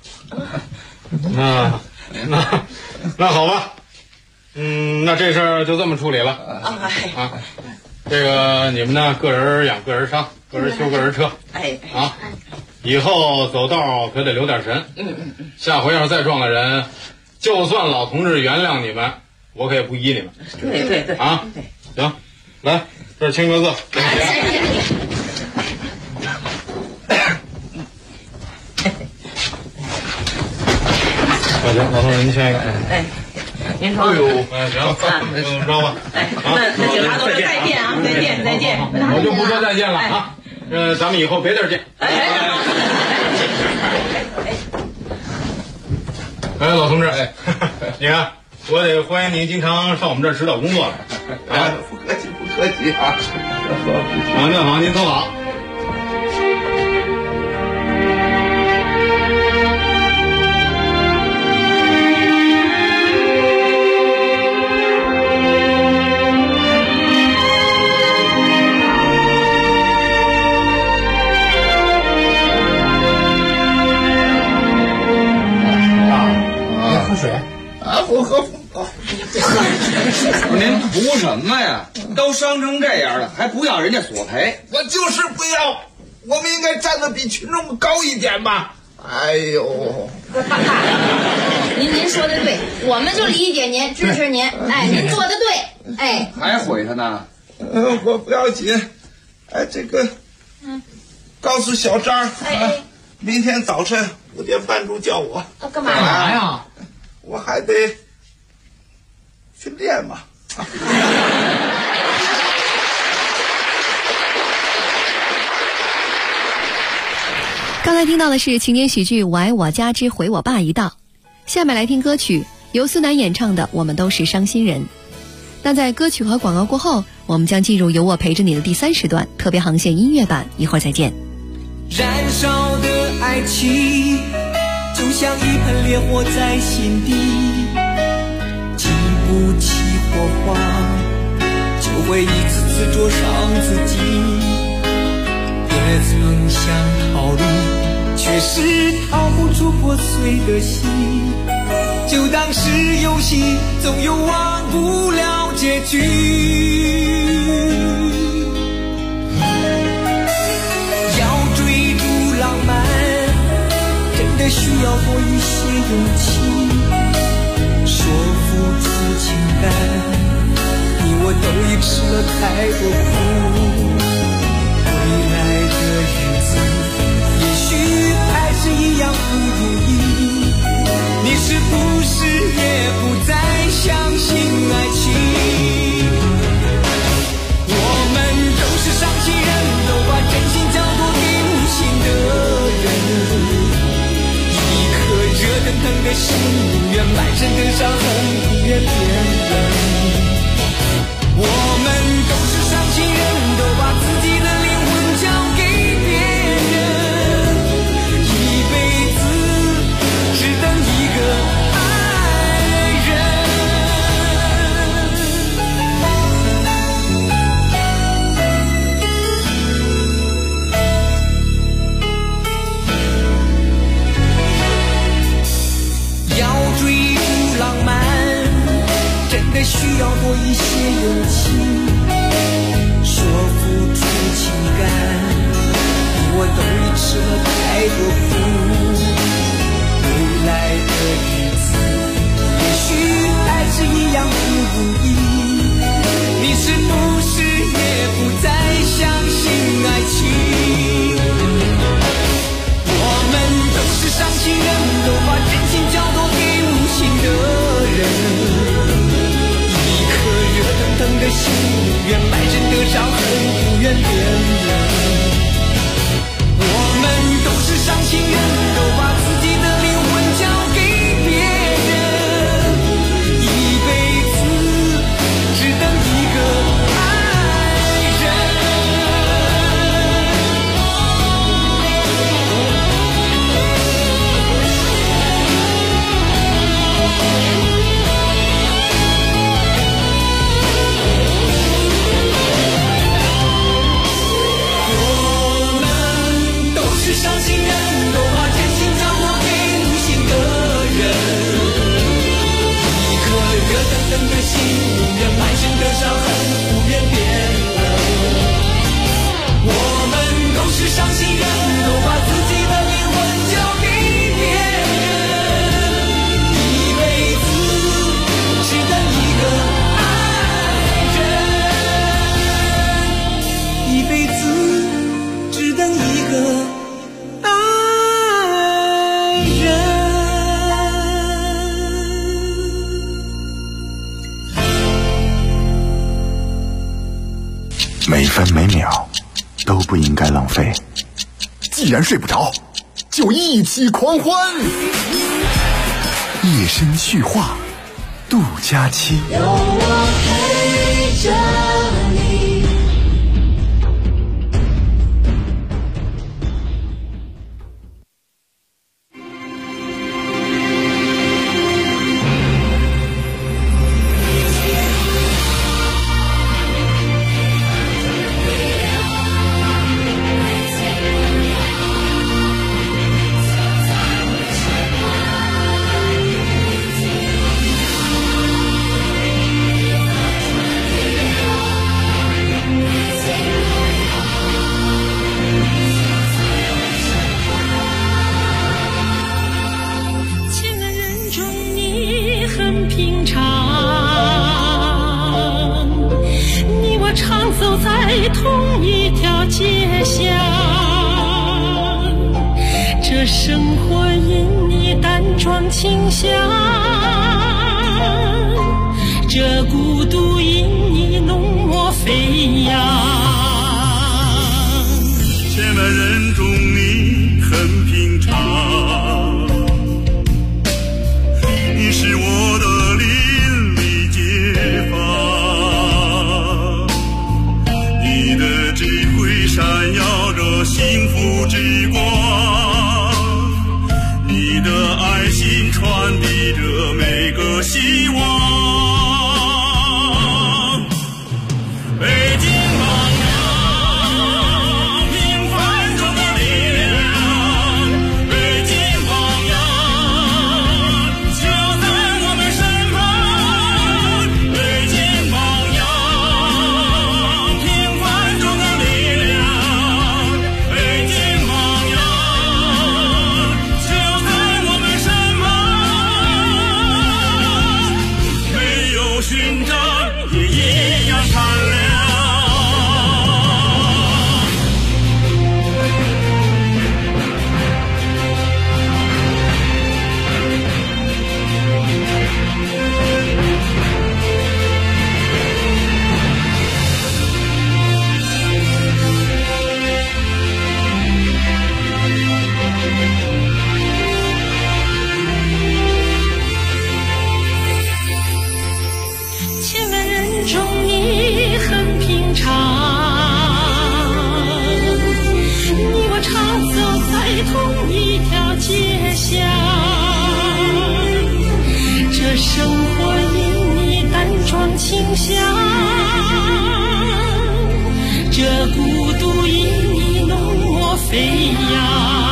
那好吧，那这事儿就这么处理了啊。这个你们呢，个人养个人伤，个人修个人车。以后走道可得留点神。下回要是再撞了人，就算老同志原谅你们，我可也不依你们。 对啊，行，来这儿签个字。行，老同志您签一个。 您瞅。 哎呦，哎行，那怎么着吧？ 哎，那警察同志再见啊，再见。 我就不说再见了啊，咱们以后别地儿见。哎，老同志，哎，你看，我得欢迎您经常上我们这儿指导工作了。 哎，不客气啊。 好，您走好。 喝水啊！我喝。 您图什么呀？都伤成这样了，还不要人家索赔？ 我就是不要，我们应该站得比群众高一点吧。哎呦， 您说的对，我们就理解您，支持您。哎，您做的对。哎， 还毁他呢？ 我不要紧。哎，这个，告诉小张，明天早晨5点半钟叫我。 干嘛呀？ 我还得去练嘛。 刚才听到的是情景喜剧《我爱我家之回我爸》一道，下面来听歌曲，由苏南演唱的《我们都是伤心人》。那在歌曲和广告过后，我们将进入由我陪着你的第3时段特别航线音乐版，一会儿再见。 燃烧的爱情就像一盆烈火在心底，经不起火花就会一次次灼伤自己，也曾想逃离，却是逃不出破碎的心，就当是游戏，总有忘不了结局。要追逐浪漫真的需要多一些勇气，说付出情感，你我都已吃了太多苦，未来的日子也许还是一样不如意，你是不是也不再相信爱情？我们都是伤心人，都把真心交托给无心的人，一颗热腾腾的心，宁愿满身的伤痕，宁愿别人。我们都是伤心人， 每分每秒都不应该浪费。既然睡不着，就一起狂欢。夜深叙话，杜佳期。 有我陪着你。 同一条街巷，这生活因你淡妆清香，这孤独因你浓墨飞扬。 千万人中你很平常，你是我的邻里街坊。你的智慧闪耀着幸福之光，你的爱心传递着每个希望。北京榜样，平凡中的力量，北京榜样，就在我们身旁。北京榜样。勋章也一样闪亮。同一条街巷，这生活因你淡妆清香，这孤独因你浓墨飞扬。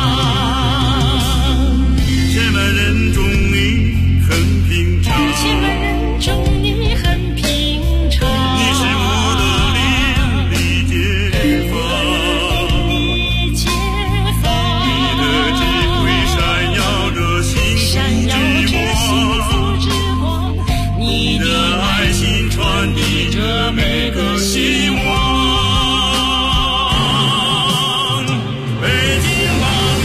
千万人中你很平常，千万人中你很平常，你是我的邻里街坊。传递着每个希望，北京榜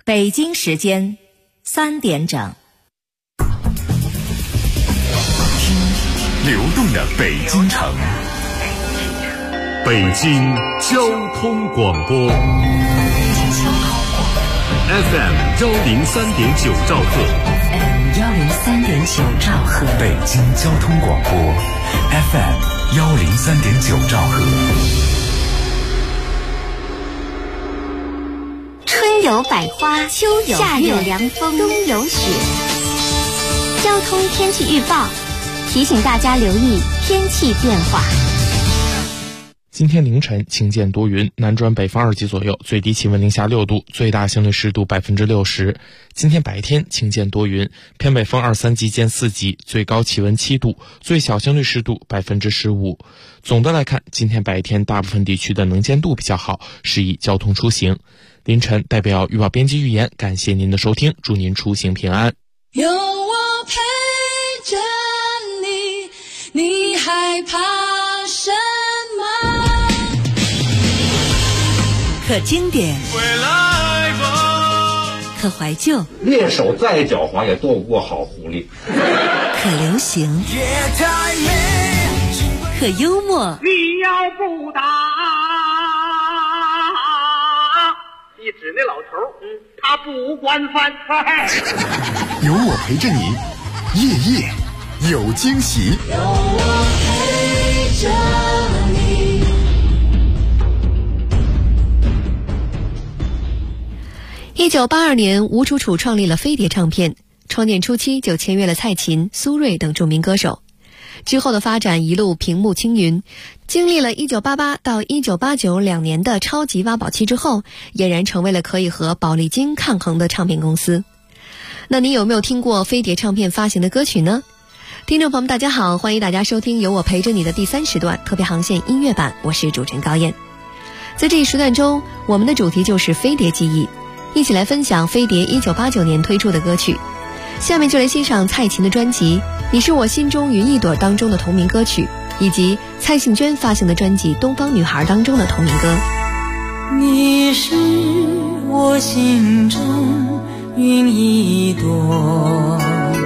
北京时间3点整。 听流动的北京城，北京交通广播 FM 103.9兆赫 103.9兆赫， 北京交通广播 FM 103.9兆赫。 春有百花，秋有夏有凉风，冬有雪。交通天气预报提醒大家留意天气变化。 今天凌晨晴间多云，南转北风2级左右，最低气温零下6度，最大相对湿度60%。今天白天晴间多云，偏北风2、3级见4级，最高气温7度，最小相对湿度15%。总的来看，今天白天大部分地区的能见度比较好，适宜交通出行。凌晨代表预报编辑预言，感谢您的收听，祝您出行平安。 有我陪着你，你害怕什么？ 可经典， 回来吧， 可怀旧， 猎手再狡猾也躲不过好狐狸。 可流行，可幽默。 你要不打，一指那老头，他不惯犯。 有我陪着你，夜夜有惊喜。 有我陪着你。 1982年，吴楚楚创立了飞碟唱片，创建初期就签约了蔡琴、苏芮等著名歌手。之后的发展一路平步青云，经历了1988到1989两年的超级挖宝期之后，俨然成为了可以和宝丽金抗衡的唱片公司。那你有没有听过飞碟唱片发行的歌曲呢？听众朋友们大家好，欢迎大家收听有我陪着你的第3时段特别航线音乐版，我是主持人高燕。在这一时段中，我们的主题就是飞碟记忆，一起来分享飞碟1989年推出的歌曲。下面就来欣赏蔡琴的专辑《你是我心中云一朵》当中的同名歌曲，以及蔡幸娟发行的专辑《东方女孩》当中的同名歌。 你是我心中云一朵，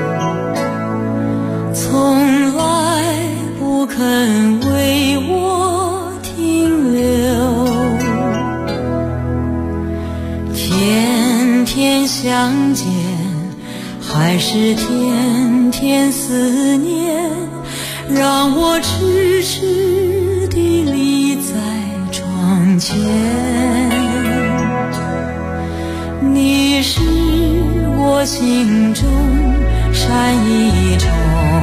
从来不肯为我停留，天天相见还是天天思念，让我痴痴地立在窗前。你是我心中山一重，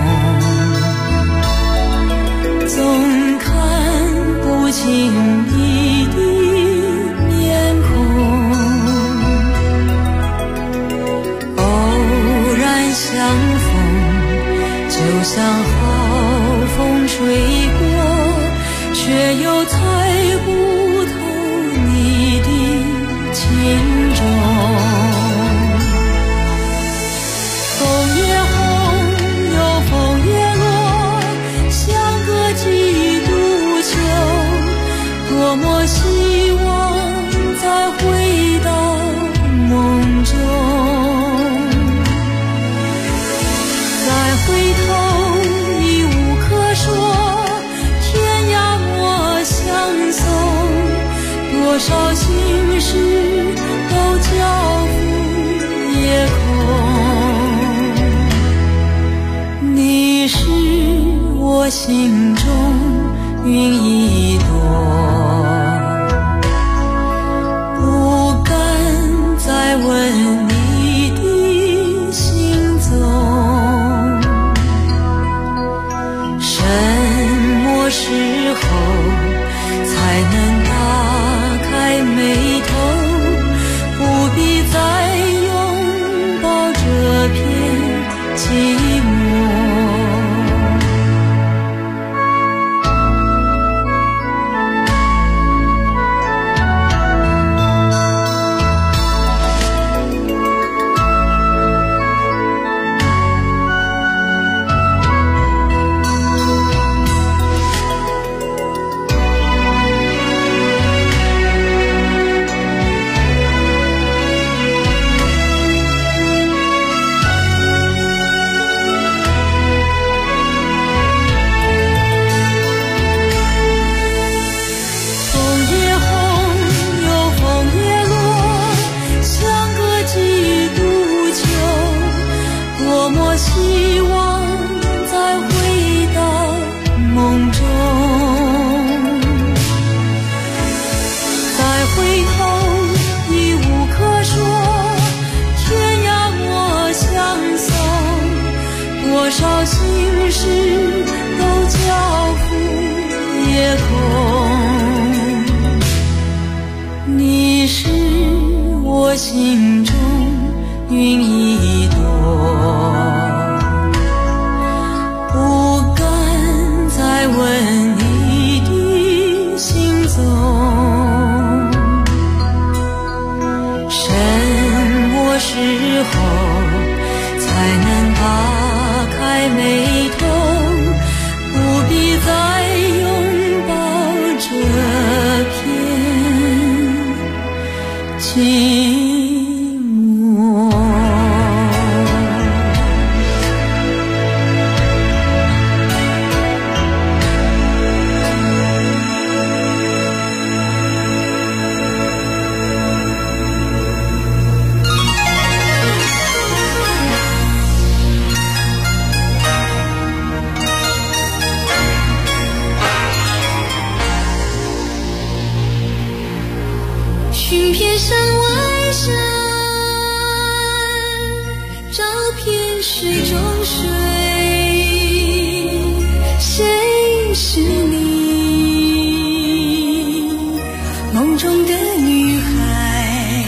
总看不清你的面孔，偶然相逢，就像好风吹过，却又猜不透你的情衷。风也红，又风也落，相隔几度秋，多么希望再回到梦中。再回头已无可说，天涯莫相送，多少心事都交付夜空。你是我心中云一朵，不敢再问你的行踪，什么时候才能打开眉头，不必再拥抱这片寂寞。 云一朵，不敢再问你的行踪，什么时候才能扒开眉头，不必再拥抱这片寂寞。寻遍山外山，找遍水中水，谁是你梦中的女孩？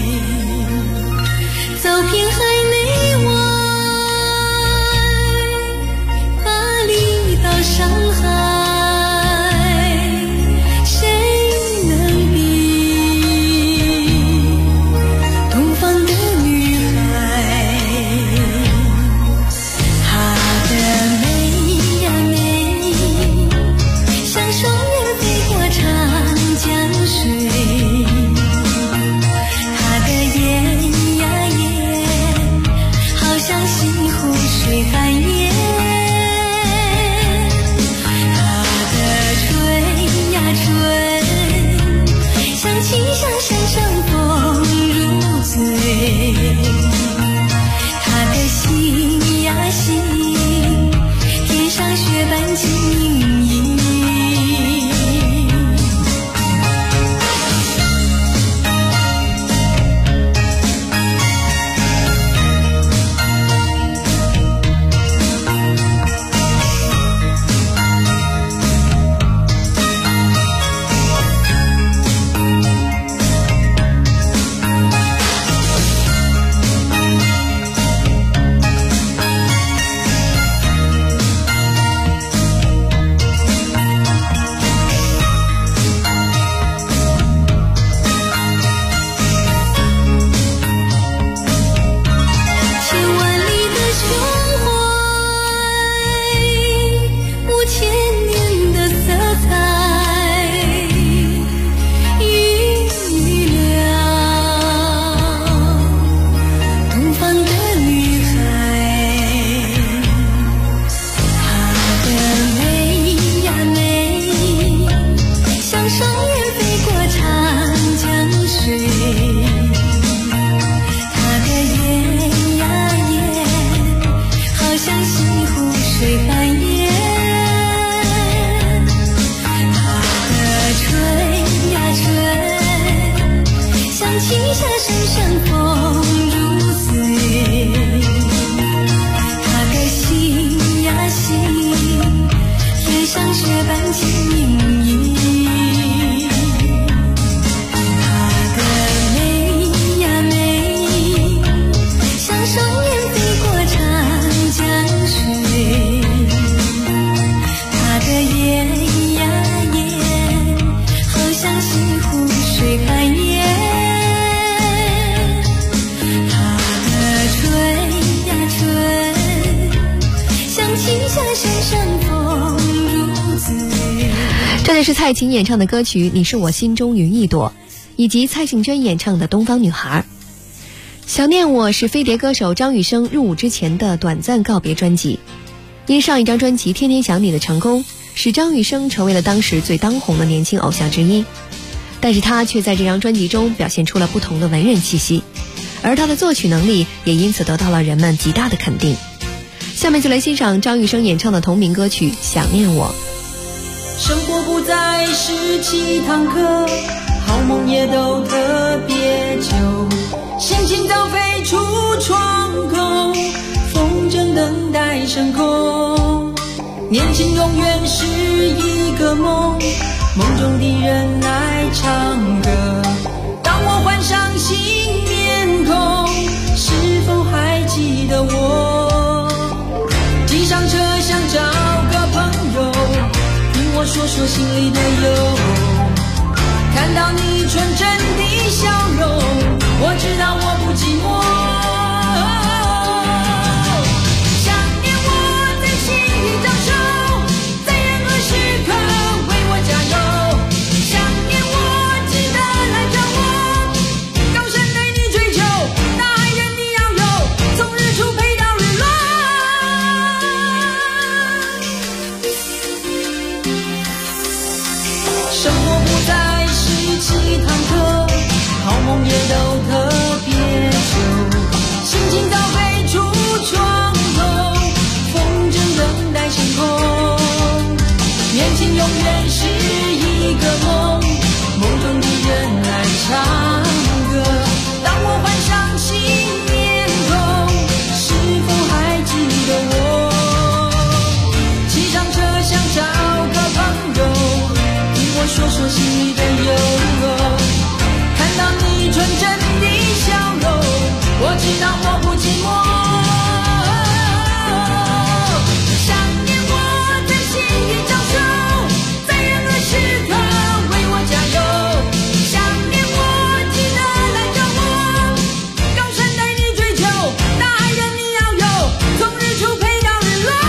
走遍海内外，巴黎到上海，谁能比东方的女孩？她的美呀美，像双人飞过长江水，她的眼呀眼，好像西湖水寒烟，她的唇呀唇，像清香山上风如醉，她的心呀心，天上雪般晶莹。千万里的胸怀，五千年的色彩，预料东方的女孩。她的美呀美，像双人飞过长江水，她的眼呀眼，好像西湖水寒烟，她的唇呀唇，像青霞山上风如醉，她的心呀心，天上雪般晶莹。她的美呀美，像双人飞过长江水，她的眼呀眼，好像西湖水寒烟，她的唇呀唇，像青霞山上风如醉。 这里是蔡琴演唱的歌曲《你是我心中云一朵》，以及蔡幸娟演唱的《东方女孩》。想念我是飞碟歌手张雨生入伍之前的短暂告别专辑，因上一张专辑《天天想你》的成功，使张雨生成为了当时最当红的年轻偶像之一。但是他却在这张专辑中表现出了不同的文人气息，而他的作曲能力也因此得到了人们极大的肯定。下面就来欣赏张雨生演唱的同名歌曲《想念我》。 生活不再是7堂课，好梦也都特别久，心情早飞出窗口，风筝等待升空。年轻永远是一个梦，梦中的人来唱歌。当我换上新面孔，是说心里的忧。看到你纯真的笑容，我知道我不寂寞。想念我在心里招手，在任何时刻为我加油。想念我记得来找我，高山带你追求，大海任你遨游，从日出陪到日落。生活不再是其堂课，好梦也都特别久，心情早飞出窗口，风筝等待升空。年轻永远是一个梦，梦中的人来唱歌。当我换上新面孔，是否还记得我？骑上车想找个朋友，听我说说心里的忧。看到你纯真的笑容，我知道我不寂寞。想念我在心里招手，在任何时刻为我加油。想念我记得来找我，高山带你追求，大海任你遨游，从日出陪到日落。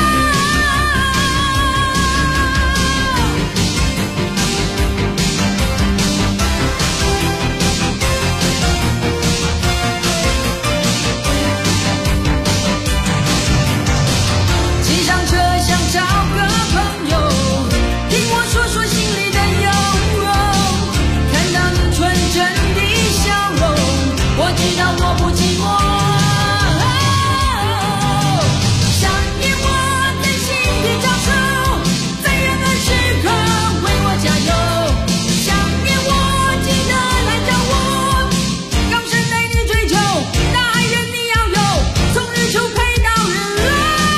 骑上车想找个朋友，听我说说心里的忧。看到你纯真的笑容，我知道我不寂寞。想念我在心里招手，在任何时刻为我加油。想念我记得来找我，高山带你追求，大海任你遨游，从日出陪到日落。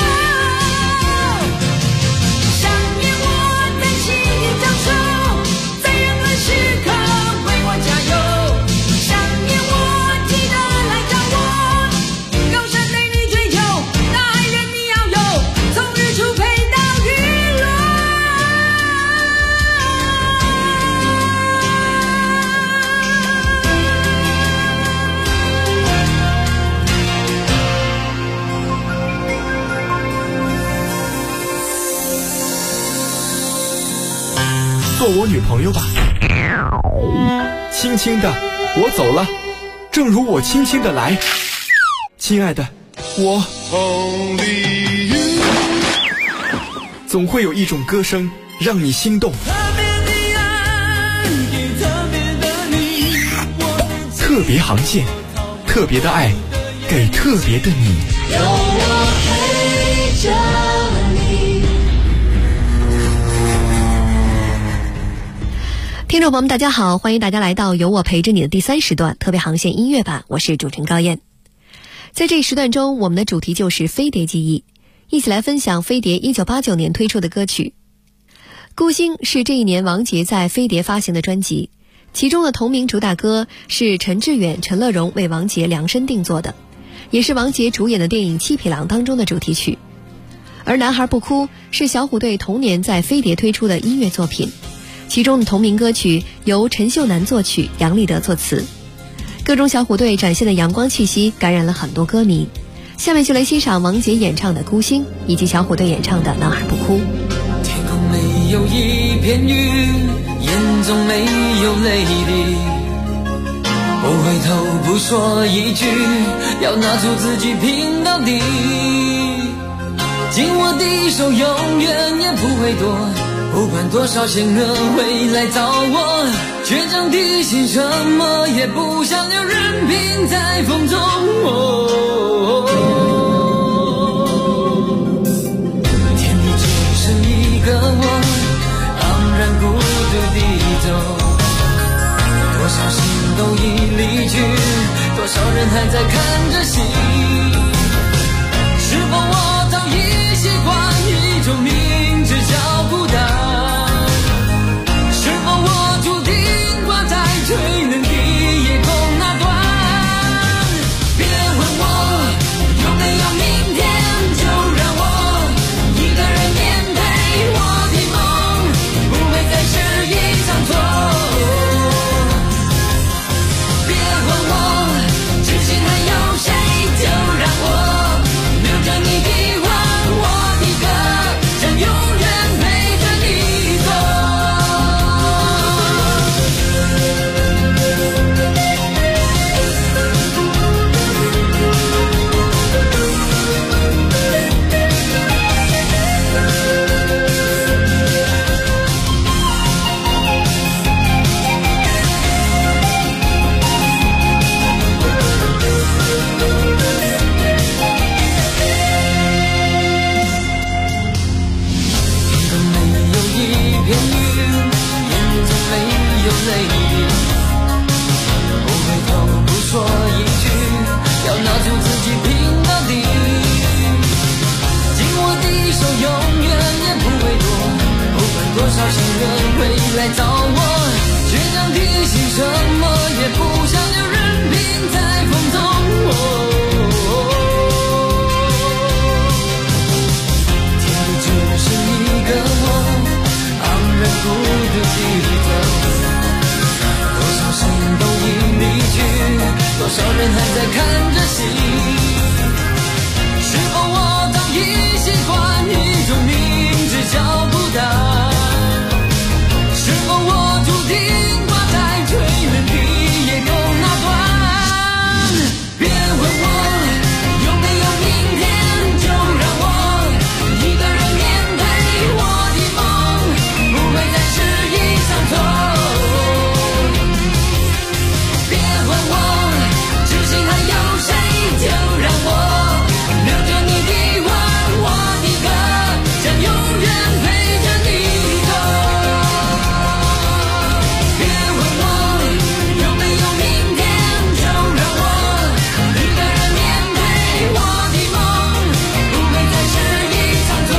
想念我在心里招手，在任何时刻为我加油。想念我记得来找我，高山带你追求，大海任你遨游，从日出陪到日落。 做我女朋友吧。轻轻的，我走了，正如我轻轻的来。亲爱的，我总会有一种歌声让你心动。特别航线，特别的爱，给特别的你。 有我陪着你。 听众朋友们大家好，欢迎大家来到由我陪着你的第3时段特别航线音乐版，我是主持人高燕。在这一时段中，我们的主题就是飞碟记忆，一起来分享飞碟1989年推出的歌曲。孤星是这一年王杰在飞碟发行的专辑，其中的同名主打歌是陈志远、陈乐融为王杰量身定做的，也是王杰主演的电影《七匹狼》当中的主题曲。而男孩不哭是小虎队同年在飞碟推出的音乐作品，其中的同名歌曲由陈秀楠作曲，杨立德作词。歌中小虎队展现的阳光气息感染了很多歌迷。下面就来欣赏王杰演唱的《孤星》，以及小虎队演唱的《男孩不哭》。 天空没有一片云，眼中没有泪滴，不回头不说一句，要拿出自己拼到底。紧握的手永远也不会躲，不管多少险恶会来找我，倔强的心什么也不想留，任凭在风中。天地只剩一个我，昂然孤独地走，多少心都已离去，多少人还在看着戏。是否我早已习惯一种名字叫孤单？是否我注定挂在最冷的夜空那端？别问我有没有明天，就让我一个人面对我的梦，不为少情人会来找我，学长提醒什么也不想留任凭在风中。天地只剩一个我，昂然孤独地走。多少声音都已离去，多少人还在看着戏。是否我早已习惯一种明知叫孤单？是否我注定挂在吹冷的夜空那端？别问我有没有明天，就让我一个人面对我的梦，不会再是一场空。别问我知心还有谁，就让我留着你的吻，我的歌，将永远陪着你走。别问我有没有明天，就让我一个人面对我的梦，不会再是一场空。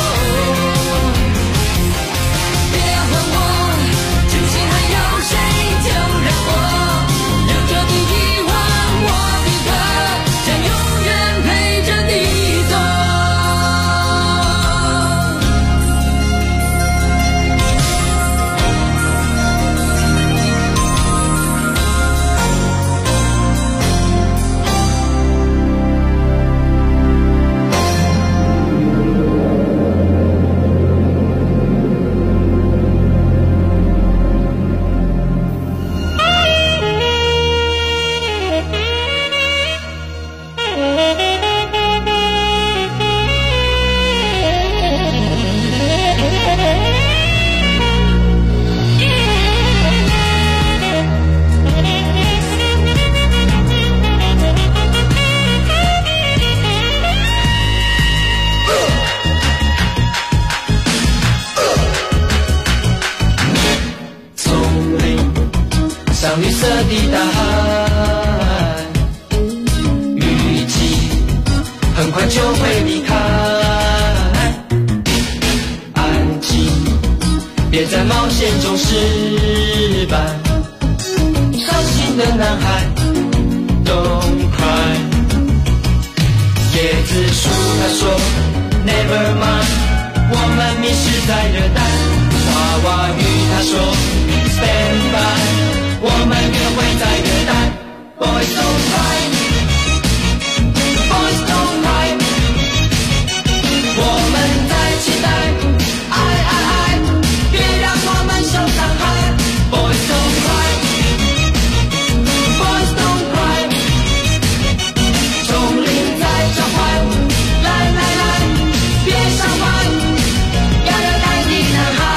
别问我知心还有谁，就让我留着你的吻，我的歌，将永远陪着你走。丛林像绿色的大海，雨季很快就会离开。安静，别在冒险中失败。伤心的男孩 ，Don't cry。椰子树他说 Never mind， 我们迷失在热带。娃娃鱼他说 Stand by， 我们约会在热带。Boys don't cry， Boys don't cry， 我们在期待，爱爱爱，别让我们受伤害。Boys don't cry， Boys don't cry， 丛林在召唤，来来来，别伤怀，要热带的男孩。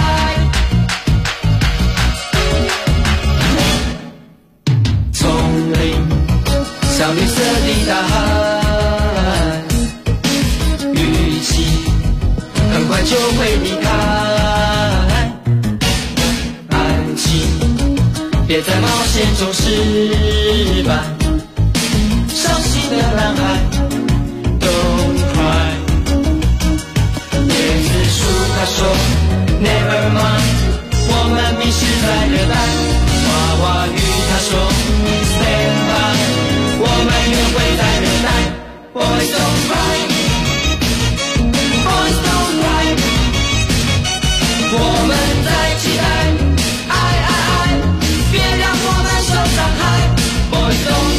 丛林像绿色的大海，雨季很快就会离开。安静，别在冒险中失败。伤心的男孩 ，Don't cry。椰子树他说 Never mind， 我们迷失在热带。娃娃鱼他说 Stand by， 我们约会在热带。Boys don't cry， Boys don't cry， 我们在期待，爱爱爱，别让我们受伤害。Boys don't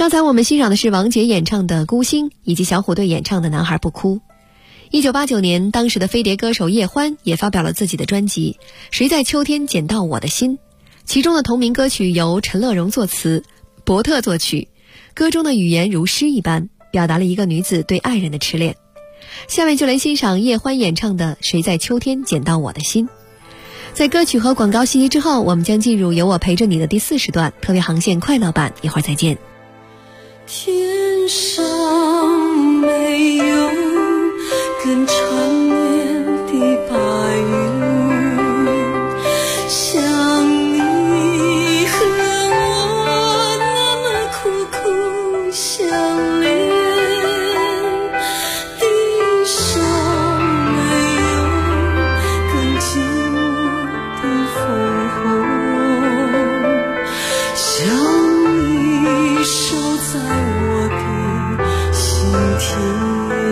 刚才我们欣赏的是王杰演唱的《孤星》，以及小虎队演唱的《男孩不哭》。1989年，当时的飞碟歌手叶欢也发表了自己的专辑《谁在秋天捡到我的心》，其中的同名歌曲由陈乐融作词，伯特作曲，歌中的语言如诗一般，表达了一个女子对爱人的痴恋。下面就来欣赏叶欢演唱的《谁在秋天捡到我的心》。在歌曲和广告信息之后，我们将进入有我陪着你的第4时段特别航线快乐版，一会儿再见。 天上没有更缠绵的白云，像你和我那么苦苦相恋。地上没有更寂寞的烽火，像你守在我的心田。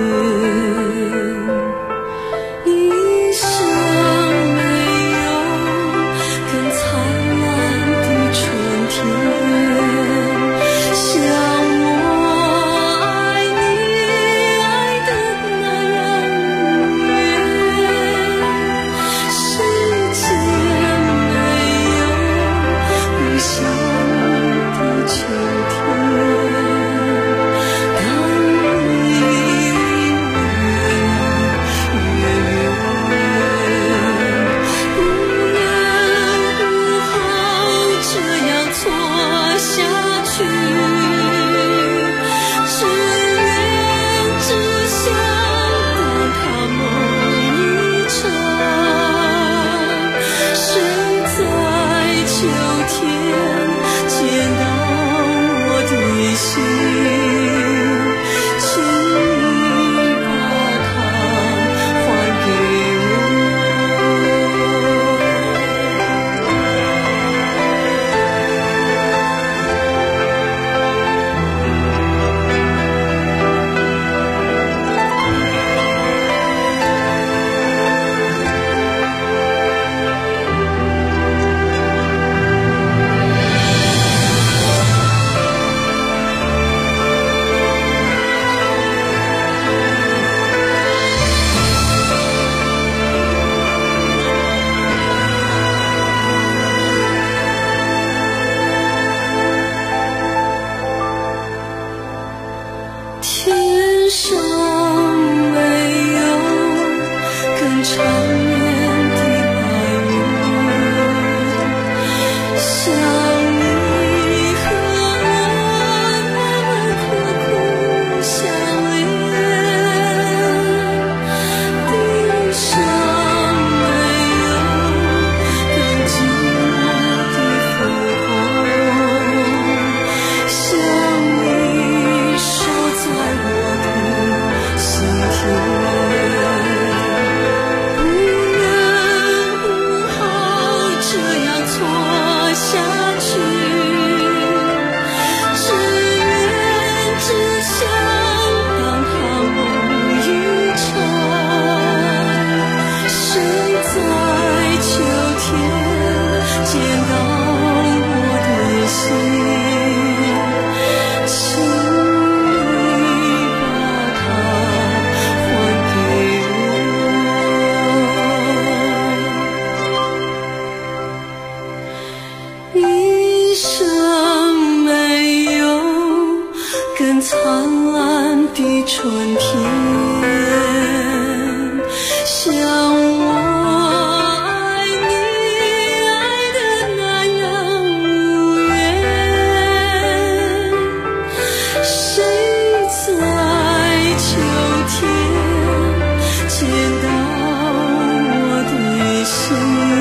一生没有更灿烂的春天，像我爱你爱的那样无言。世间没有不像的秋天，天上没有更缠绵的白云，像你和我那么苦苦相恋。地上没有更寂寞的烽火，像你守在我的心田。不能不好这样错下去，只愿只想当它梦一场。谁在秋天捡到我的心，请你把它还给我。一生没有更灿烂的春天，像我爱你爱的那样无言。谁在秋天捡到我的心，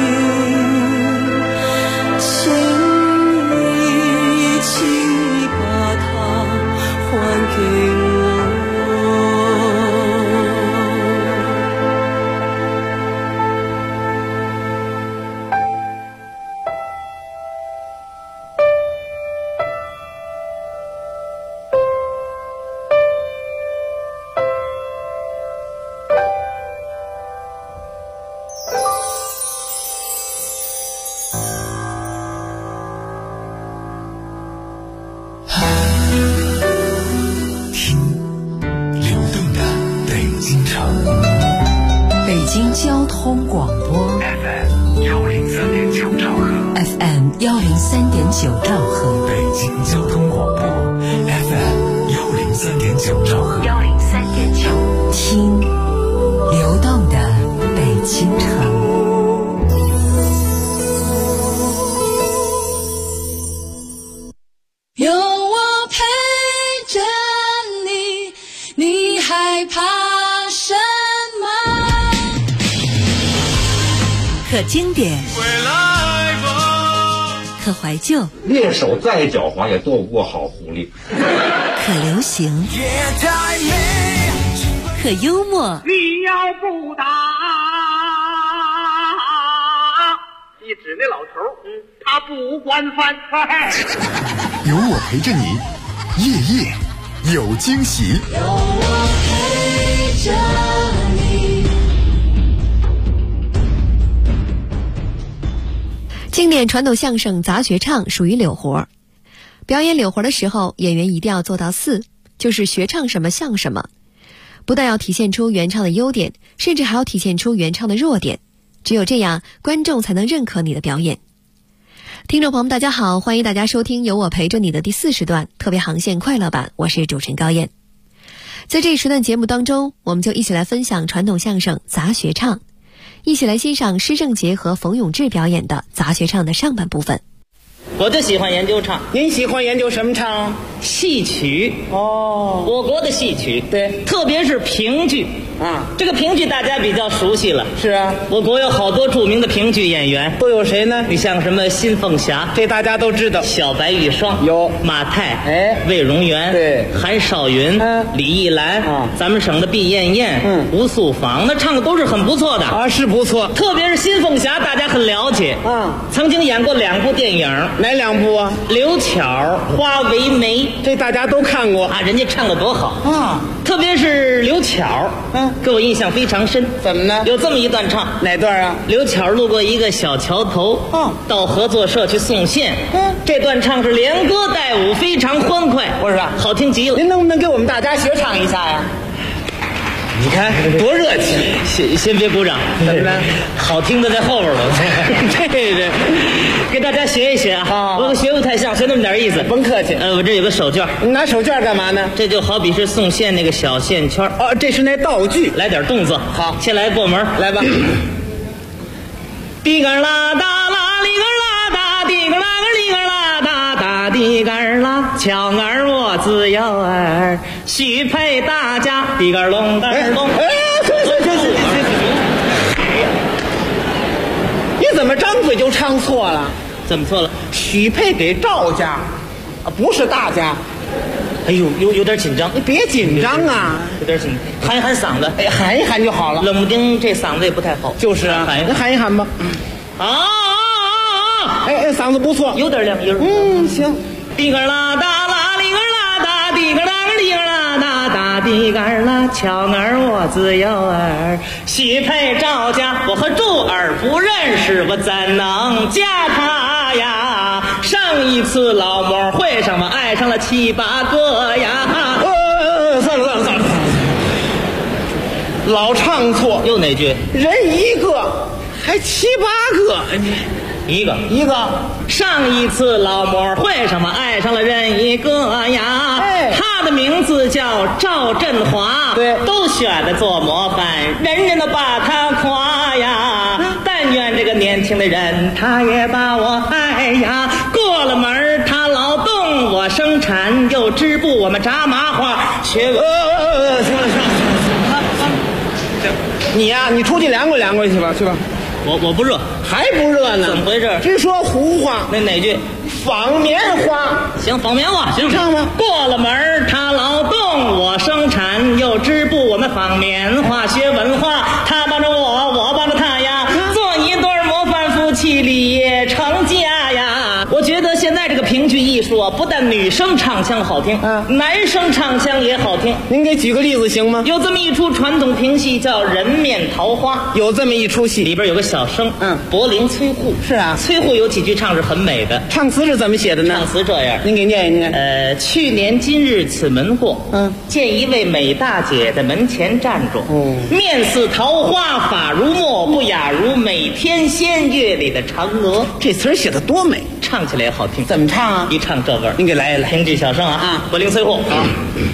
请你把它还给我。 北京交通广播 FM103.9兆赫 FM103.9兆赫， 北京交通广播 FM103.9兆赫 103.9，听流动的北京城。 有我陪着你，你害怕什么？ 可经典，可怀旧， 猎手再狡猾也斗不过好狐狸。 可流行，可幽默。 你要不打，一指那老头他不惯犯。 有我陪着你，夜夜有惊喜。 有我陪着你。 经典传统相声杂学唱属于柳活，表演柳活的时候，演员一定要做到4，就是学唱什么像什么。不但要体现出原唱的优点，甚至还要体现出原唱的弱点，只有这样，观众才能认可你的表演。听众朋友们大家好，欢迎大家收听由我陪着你的第4时段特别航线快乐版，我是主持人高燕。在这一时段节目当中，我们就一起来分享传统相声杂学唱，一起来欣赏施正杰和冯永志表演的杂学唱的上半部分。 我就喜欢研究唱。 您喜欢研究什么唱？ 戏曲。 哦， 我国的戏曲， 对， 特别是评剧啊。 这个评剧大家比较熟悉了。 是啊， 我国有好多著名的评剧演员， 都有谁呢？ 你像什么辛凤霞， 这大家都知道。 小白玉霜有， 马太， 哎， 魏荣元， 对， 韩少云，李义兰，咱们省的毕艳艳，吴素芳，那唱的都是很不错的啊，是不错。 特别是辛凤霞，大家很了解啊， 曾经演过2部电影， 哪2部啊？ 刘巧、花为媒， 这大家都看过啊，人家唱的多好啊！ 特别是刘巧，给我印象非常深。 怎么呢？ 有这么一段唱， 哪段啊？ 刘巧路过一个小桥头，到合作社去送线。这段唱是连歌带舞，非常欢快， 不是吧？ 好听极了。 您能不能给我们大家学唱一下呀？你看多热情！ 先别鼓掌， 怎么了？ 好听的在后边了。这，给大家学一学啊！我学不太像，学那么点意思。 甭客气。 我这有个手绢， 你拿手绢干嘛呢？ 这就好比是送线那个小线圈。 哦，这是那道具。 来点动作。 好， 先来过门， 来吧。 滴个啦哒啦，哩个啦哒，滴个啦个哩个啦哒哒，滴个啦，巧儿我自由儿，许配大家，滴个隆个隆。 你怎么张嘴就唱错了？ 怎么错了？ 许配给赵家，啊，不是大家。 哎呦，有点紧张， 你别紧张啊， 有点紧张，喊一喊嗓子， 哎，喊一喊就好了。 冷不丁这嗓子也不太好。 就是啊，喊一喊吧。哎，嗓子不错， 有点亮音。 行。 滴个啦哒啦，哩个啦哒，滴个啦个哩个啦哒哒，滴个啦，巧儿我自幼儿，许配赵家，我和柱儿不认识，我怎能嫁他呀？上一次老模会上我爱上了7、8个呀。 算了，老唱错。 又哪句？ 人一个，还7、8个， 一个。上一次老模会上我爱上了人一个呀。他的名字叫赵振华， 对， 都选的做模范，人人都把他夸呀。但愿这个年轻的人，他也把我爱呀。过了门他劳动，我生产，又织布，我们炸麻花，学行了，你呀，你出去凉快凉快去吧，去吧。 我不热， 还不热呢？ 怎么回事？ 只说胡话。 哪句？ 纺棉花。 行，纺棉花行， 唱吧。 过了门他劳动，我生产，又织布，我们纺棉花，学文化，他帮着我，我帮着他呀，做一对模范夫妻，立业成家呀。我觉得现在这个评剧艺术啊，不但女生唱腔好听，男生唱腔也好听。 您给举个例子行吗？ 有这么一出传统评戏叫《人面桃花》， 有这么一出戏， 里边有个小生，柏林崔护。 是啊， 崔护有几句唱是很美的。 唱词是怎么写的呢？ 唱词这样， 您给念一念。 去年今日此门过，见一位美大姐在门前站着，面似桃花，发如墨，不亚如每天仙月里的嫦娥。 这词儿写的多美， 唱起来也好听。 怎么唱啊？ 一唱这味儿， 您给来一来。 听句小声啊，柏林崔护。好。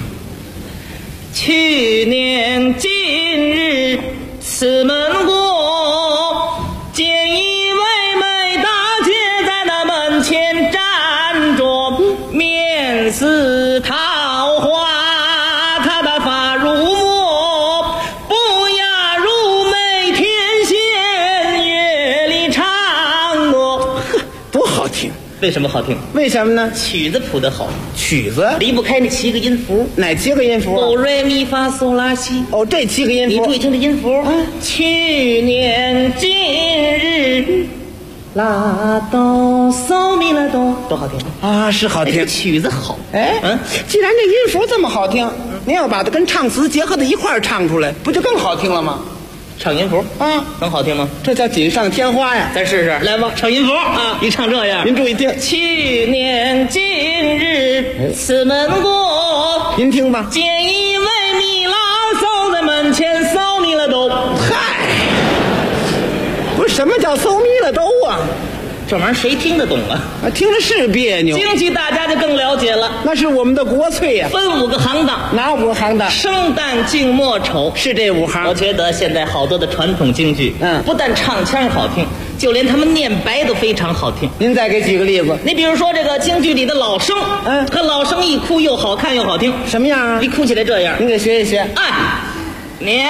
去年今日此门过，见一位美大姐在那门前站着，面似桃花，她的发如墨，不亚如每天仙月里嫦娥。 多好听！ 为什么好听？ 为什么呢？ 曲子谱得好， 曲子离不开那7个音符。 哪7个音符？ 哆来咪发嗦拉西。 哦，这7个音符。 你注意听这音符。去年今日拉哆嗦咪拉哆，多好听啊！是好听， 曲子好。 既然这音符这么好听，您要把它跟唱词结合在一块儿唱出来，不就更好听了吗？ 唱音符啊， 能好听吗？ 这叫锦上添花呀！ 咱试试，来吧，唱音符啊！一唱这样， 您注意听。 去年今日此门过， 您听吧。 见一位米拉走在门前，搜咪了都。 嗨，不是什么叫搜咪了都啊？ 这玩意儿谁听得懂啊？ 听着是别扭。 京剧大家就更了解了， 那是我们的国粹呀。 分5个行当， 哪5个行当？ 生旦净末丑是这5行。 我觉得现在好多的传统京剧，不但唱腔好听，就连他们念白都非常好听。 您再给举个例子。 你比如说这个京剧里的老生，和老生一哭又好看又好听。 什么样啊？ 一哭起来这样， 您给学一学。 娘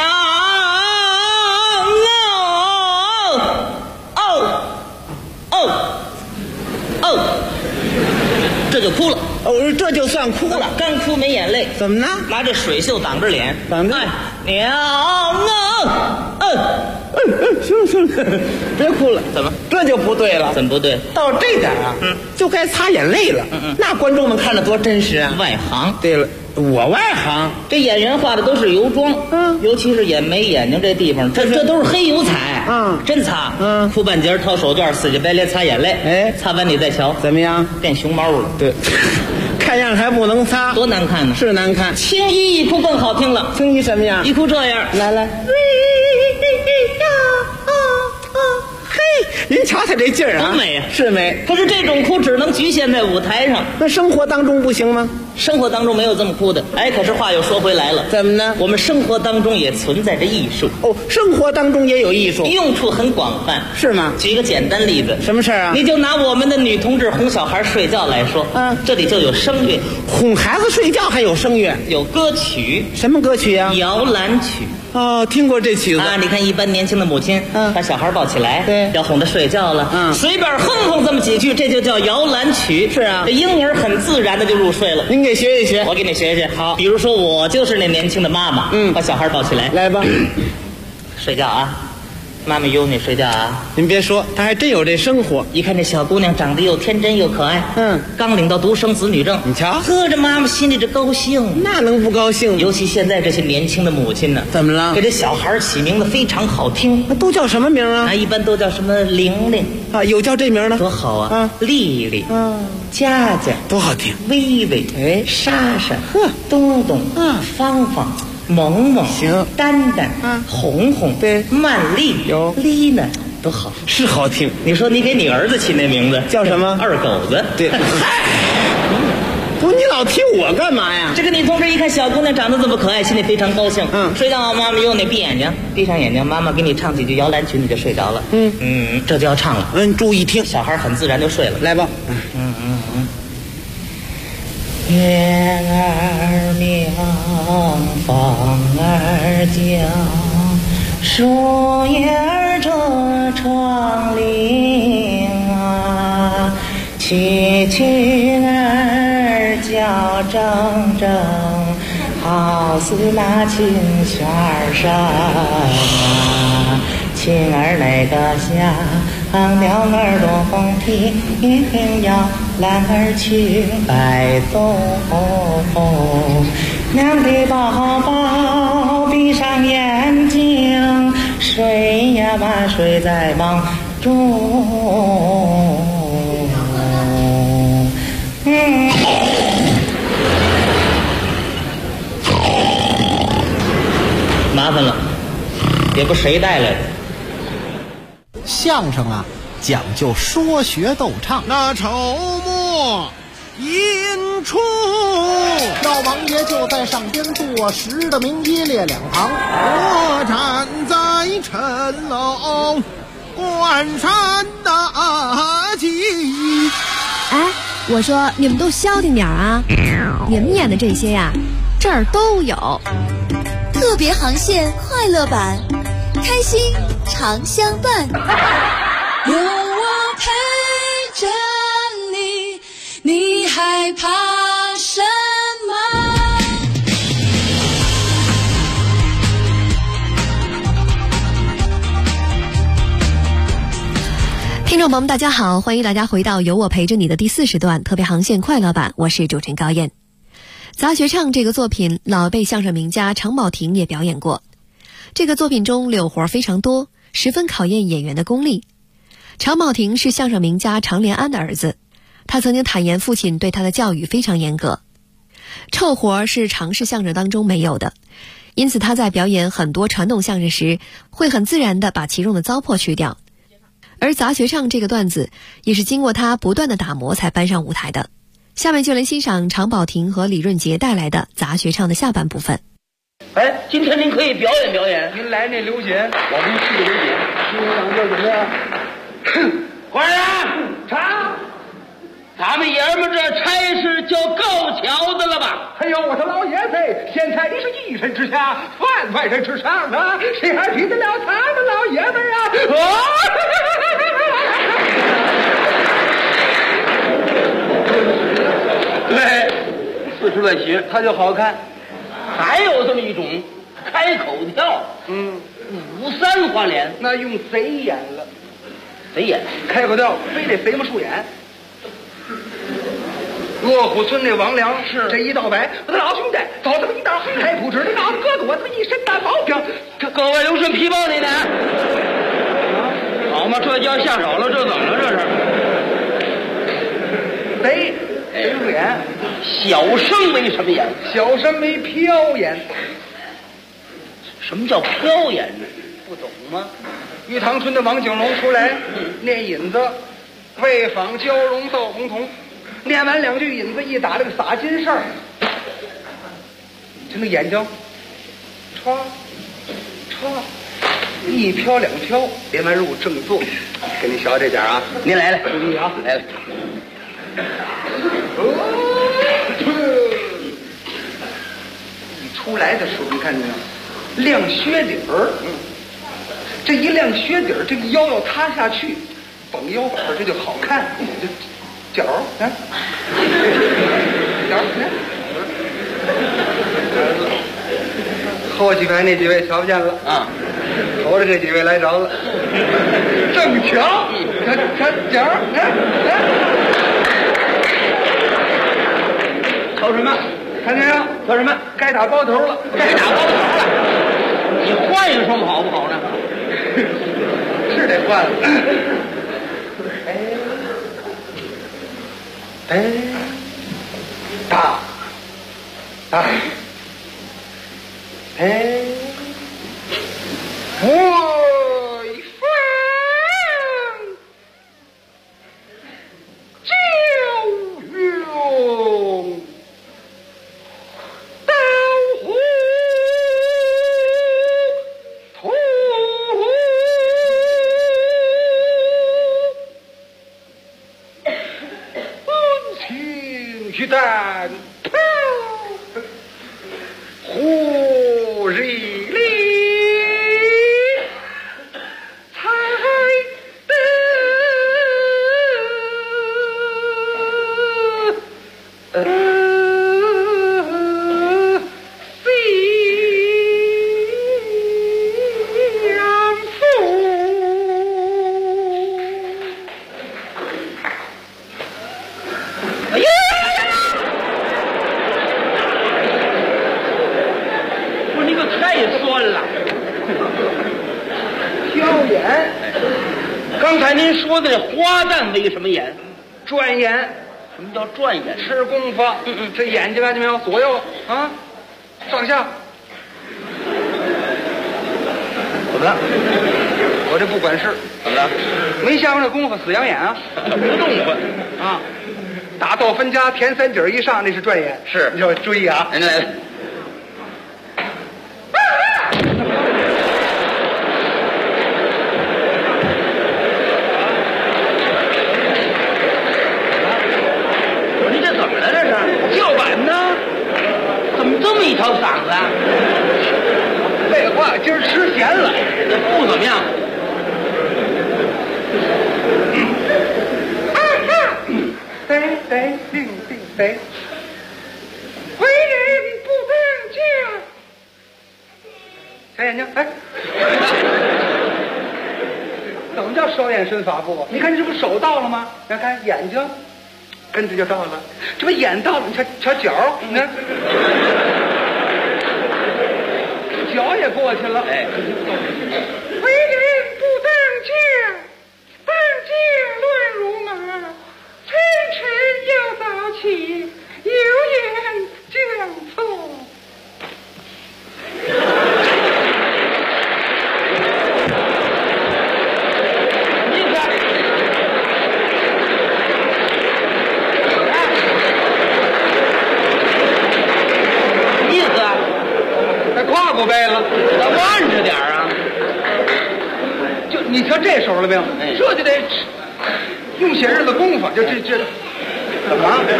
这就哭了。 哦，这就算哭了， 干哭没眼泪。 怎么呢？ 拿这水袖挡着脸， 挡着。 娘行，别哭了。 怎么？ 这就不对了。 怎么不对？ 到这点啊，就该擦眼泪了。那观众们看着多真实啊！ 外行。 对了，我外行。 这演员画的都是油妆，尤其是眼眉眼睛这地方，这都是黑油彩，真擦。哭半截，掏手绢，死乞白赖擦眼泪。擦完你再瞧， 怎么样？ 变熊猫了。 对。看样还不能擦， 多难看呢！ 是难看。 青衣一哭更好听了。 青衣什么样？ 一哭这样， 来。嘿，您瞧他这劲儿啊， 多美啊！ 是美。 可是这种哭只能局限在舞台上， 那生活当中不行吗？ 生活当中没有这么哭的。可是话又说回来了， 怎么呢？ 我们生活当中也存在着艺术。 哦，生活当中也有艺术， 用处很广泛， 是吗？ 举个简单例子， 什么事儿啊？ 你就拿我们的女同志哄小孩睡觉来说，这里就有声乐。 哄孩子睡觉还有声乐？ 有歌曲。 什么歌曲啊？ 摇篮曲。 哦，听过这曲子啊！你看，一般年轻的母亲，把小孩抱起来， 对， 要哄他睡觉了，随便哼这么几句，这就叫摇篮曲。 是啊， 这婴儿很自然的就入睡了。 您给学一学， 我给你学一学。 好， 比如说我就是那年轻的妈妈，把小孩抱起来， 来吧， 睡觉啊。妈妈有你睡觉啊！ 您别说，他还真有这生活。 一看这小姑娘长得又天真又可爱，刚领到独生子女证， 你瞧， 呵，这妈妈心里这高兴， 那能不高兴？ 尤其现在这些年轻的母亲呢， 怎么了？ 给这小孩起名字非常好听， 那都叫什么名啊？ 一般都叫什么玲玲啊，有叫这名的， 多好啊！丽丽，佳佳， 多好听！ 微微，莎莎，东东，芳芳。萌萌行， 丹丹，红红， 对， 曼丽有， 丽娜都好， 是好听。 你说你给你儿子起那名字叫什么？ 二狗子。 对，不，你老提我干嘛呀？ 这个女同志一看小姑娘长得这么可爱，心里非常高兴。睡觉，妈妈用你闭眼睛，闭上眼睛，妈妈给你唱几句摇篮曲，你就睡着了。这就要唱了。 注意听， 小孩很自然就睡了。 来吧。 月儿明，风儿静，树叶儿遮窗棂啊，蛐蛐儿叫铮铮，好似那琴弦儿声啊。琴儿那个下， 放掉耳朵红听摇篮儿去白走。娘的宝宝闭上眼睛，睡呀吧，睡在梦中。麻烦了，也不谁带来的。 相声啊，讲究说学逗唱。 那筹末引出， 老王爷就在上边坐实的明一列两旁， 我站在城楼观山大吉。 哎，我说你们都消停点啊！你们演的这些呀，这儿都有。 特别航线快乐版，开心常相伴，有我陪着你，你害怕什么？ 听众朋友们大家好，欢迎大家回到有我陪着你的第40段特别航线快乐版，我是主持人高燕。杂学唱这个作品，老辈相声名家常宝霆也表演过。这个作品中柳活非常多，十分考验演员的功力。常宝霆是相声名家常连安的儿子，他曾经坦言父亲对他的教育非常严格。臭活是常式相声当中没有的，因此他在表演很多传统相声时，会很自然地把其中的糟粕去掉。而杂学唱这个段子，也是经过他不断的打磨才搬上舞台的。下面就来欣赏常宝霆和李润杰带来的杂学唱的下半部分。 哎，今天您可以表演表演。 您来那刘姐，我们去刘姐，今天讲究怎么样？ 哼，官人唱，咱们爷们这差事就够瞧的了吧？ 哎呦，我说老爷子，现在你是一人之下，万人之上啊，谁还比得了咱们老爷子呀？ 对，四处乱学，他就好看。还有这么一种开口跳，5-3花脸， 那用贼眼了。 贼眼， 开口跳非得贼么竖眼。骆虎村那王良是这一道白，我的老兄弟，走这么一道黑开不知的脑子哥哥，我这么一身大毛病， 各位留神皮包你呢。好嘛，这就要下手了，这怎么了？这是贼竖眼， 小生没什么眼， 小生没飘眼。 什么叫飘眼呢？ 不懂吗？玉堂村的王景龙出来念引子，为访交融斗红铜，念完2句引子，一打这个撒金事儿，就那眼睛唰唰一飘2飘，连完入正座，给你瞧这点啊， 您来了， 注意啊， 来了。 一出来的时候，你看见没有？亮靴底儿，这一亮靴底儿，这个腰要塌下去，绑腰板，这就好看。这脚啊，脚后几排那几位瞧不见了啊，头着这几位来着了，正瞧，看脚， 瞅什么？ 看见没有？ 瞅什么？ 该打包头了， 该打包头了。你换一双好不好呢？ 是得换了。哎，打，哎，我一分就用刀虎图，温情一旦胡日里才相眼。 刚才您说的这花旦为什么眼？ 转眼。 什么叫转眼？ 吃功夫。这眼睛看见没有？左右啊，上下。怎么了？我这不管事。 怎么了？ 没下过这功夫，死养眼啊！ 不动弹啊！打到分家田三井以上，那是转眼。 是， 你要注意啊！ 来来。你这怎么了？这是叫板呢？怎么这么一条嗓子啊？ 废话，今儿吃咸了， 不怎么样。 得定得，为人不能讲。小眼睛，哎，怎么叫手眼身法步？你看这不手到了吗？你看眼睛，跟着就到了。这不眼到了，你瞧脚，你看，脚也过去了。哎，为人不当家，当家乱如麻。晨晨要早起，有言讲错。 意思啊？ 还胯骨背了， 那慢着点啊！ 就你瞧这手了没有？这就得用些日子功夫，就这怎么了？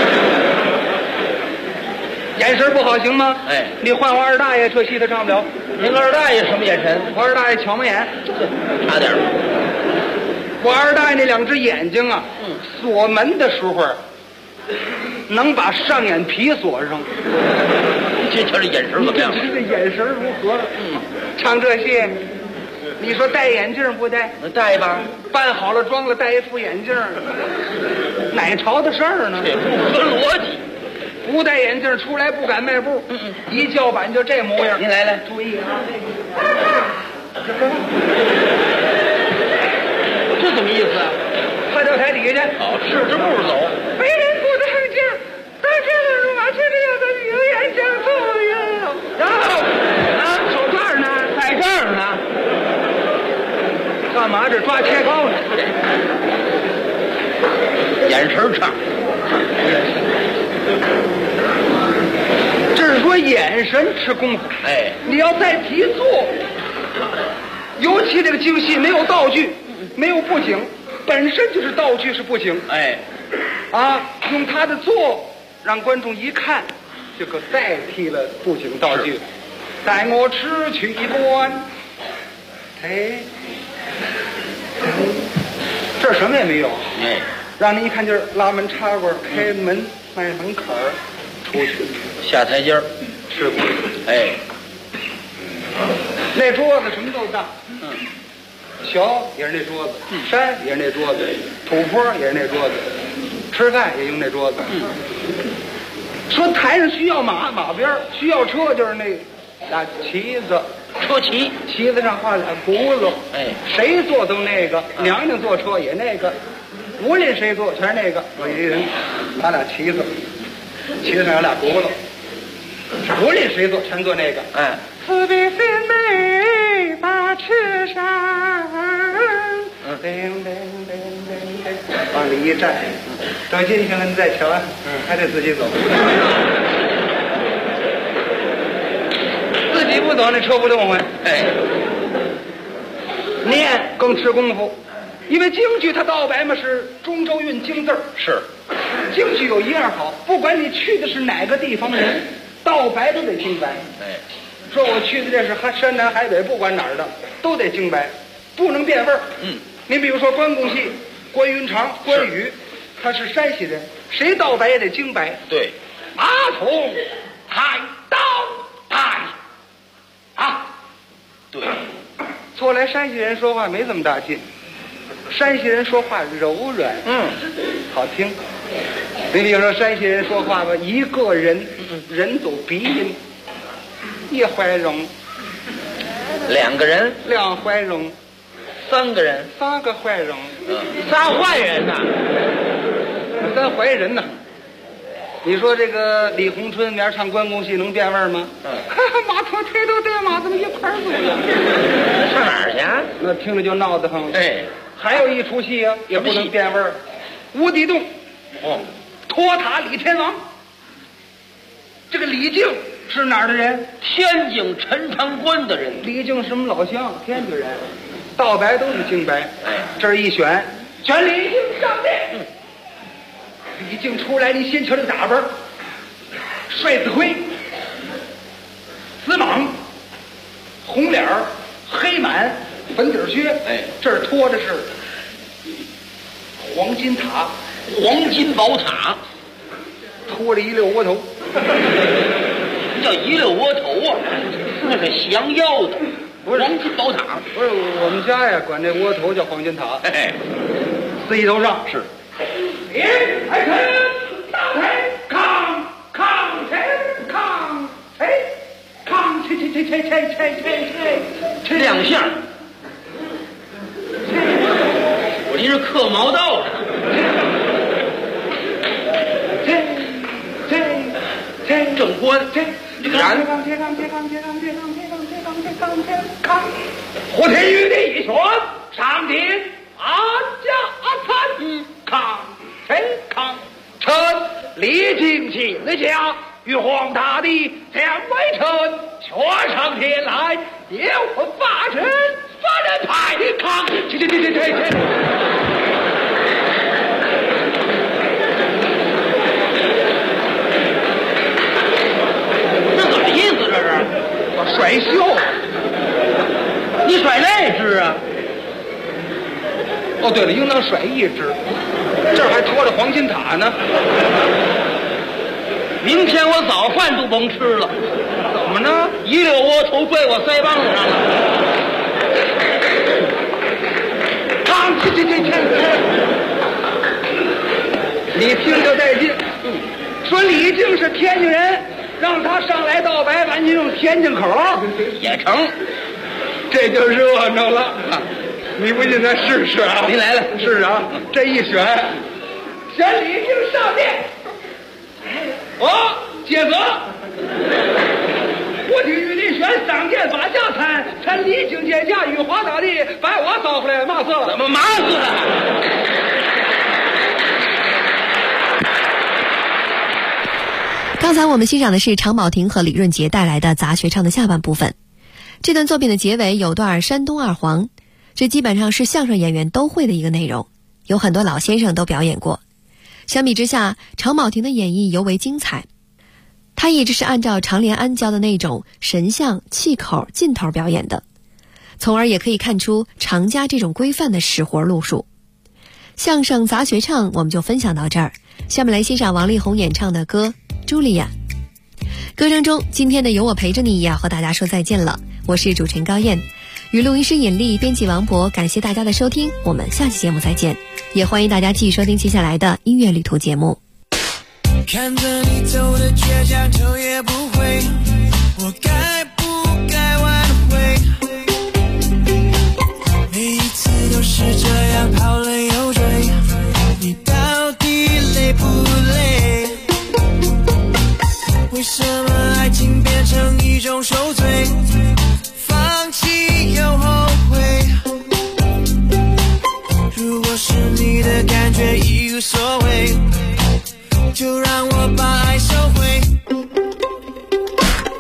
眼神不好行吗？ 哎， 你换我二大爷，这戏他上不了。 您二大爷什么眼神？ 我二大爷巧眉眼， 差点。 我二大爷那两只眼睛啊，锁门的时候能把上眼皮锁上。 这瞧这眼神怎么样？ 这眼神如何？唱这戏。你说戴眼镜不戴？ 戴吧， 扮好了装了，戴一副眼镜，哪朝的事儿呢？ 这不合逻辑。 不戴眼镜出来不敢迈步，一叫板就这模样。 您来， 注意啊！ 这什么意思啊？ 快到台底下去。 好，试着步走。 为人不当家，当家了如马，这里要的有眼讲错呀。 然后啊，手这儿呢，在这儿呢。 干嘛这抓切糕呢？ 眼神差。 这是说眼神吃功夫。 哎， 你要再提做，尤其这个京戏没有道具，没有布景，本身就是道具是布景。 哎， 啊，用他的做让观众一看，就可代替了布景道具。带我吃去一端。哎。这儿什么也没有， 哎， 让你一看就是拉门插柜，开门迈门槛儿出去， 下台阶儿， 吃功夫。 哎， 那桌子什么都大，小也是那桌子，山也是那桌子，土坡也是那桌子，吃饭也用那桌子。说台上需要马边需要车，就是那俩旗子。 车旗， 旗子上画俩轱辘， 哎， 谁坐都那个，娘娘坐车也那个，无论谁坐全是那个。有一人拿俩旗子，旗子上有俩轱辘，无论谁坐全坐那个。 哎， 慈悲心美把赤山，叮叮叮叮叮，往里一站，找进去了你再瞧啊，还得自己走。自己不走，那车不动啊！ 哎， 念更吃功夫，因为京剧它倒白嘛是中州韵京字儿。 是， 京剧有一样好，不管你去的是哪个地方人，倒白都得京白。 哎， 说我去的这是山南海北，不管哪儿的都得京白，不能变味儿。您比如说关公戏，关云长、关羽，他是山西人，谁倒白也得京白。 对， 马桶开刀派。啊， 对， 错来山西人说话没这么大劲，山西人说话柔软，好听。你比如说山西人说话吧，一个人走鼻音，一怀容， 两个人两怀容， 3个人 ，3个坏人， 仨坏人呐 ，3坏人呢。你说这个李鸿春明儿唱关公戏能变味吗？马头抬头带马怎么一块儿走了？ 上哪儿去啊？ 那听着就闹得慌。 哎， 还有一出戏啊，也不能变味儿。无底洞，托塔李天王。这个李靖是哪儿的人？ 天津陈塘关的人。 李靖什么老乡？天津人，道白都是京白。哎，这儿一选李靖上殿。李靖出来，你先瞧这个打扮，帅子盔，紫蟒，红脸儿，黑满，粉底靴。哎，这儿托的是黄金塔， 黄金宝塔， 拖着一溜窝头。 叫一溜窝头啊，那是降妖的。黄金宝塔不是我们家呀，管这窝头叫黄金塔。哎，司仪头上是。抬臣大抬扛亮相。我这是刻毛道的。正官胡天宇的一拳上顶安家康臣李靖进了家，与皇大帝将为臣却上天来，有法人派康。 这怎么意思？这是我甩袖， 你甩哪只啊？ 哦，对了，应当甩一只，这儿还拖着黄金塔呢。 明天我早饭都甭吃了。 怎么呢？ 一溜窝头拽我腮帮子上了。 你听着带劲。说李靖是天津人，让他上来道白，完全用天津口也成。 这就热闹了。你不信咱试试啊？ 您来了， 试试啊！这一选李靖上殿，接责。我听玉帝选上殿把驾参李靖见驾，与皇大帝把我招回来，骂死了。 怎么骂死了？ 刚才我们欣赏的是常宝霆和李润杰带来的杂学唱的下半部分。这段作品的结尾有段山东二黄，这基本上是相声演员都会的一个内容，有很多老先生都表演过。相比之下，常宝霆的演绎尤为精彩，他一直是按照常连安教的那种神像、气口、劲头表演的，从而也可以看出常家这种规范的使活路数。相声杂学唱我们就分享到这儿，下面来欣赏王力宏演唱的歌《茱莉亚》。歌声中，今天的有我陪着你也要和大家说再见了，我是主持人高燕，与录音师尹丽，编辑王博，感谢大家的收听，我们下期节目再见，也欢迎大家继续收听接下来的音乐旅途节目。 看着你走的倔强，头也不回，我该不该挽回？每一次都是这样跑了又追，你到底累不累？为什么爱情变成一种受罪？放弃又后悔。如果是你的感觉已无所谓，就让我把爱收回。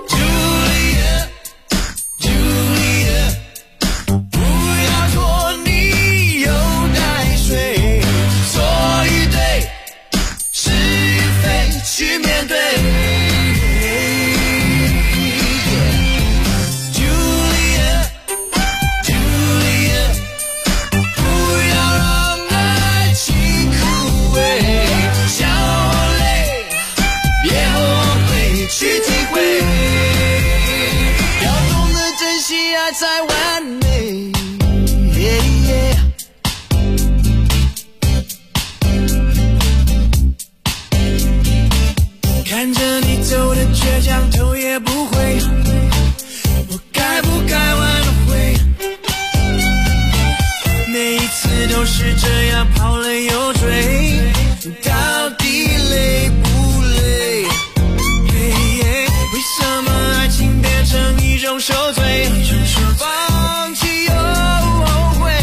就是这样跑了又追，到底累不累？为什么爱情变成一种受罪？放弃又后悔。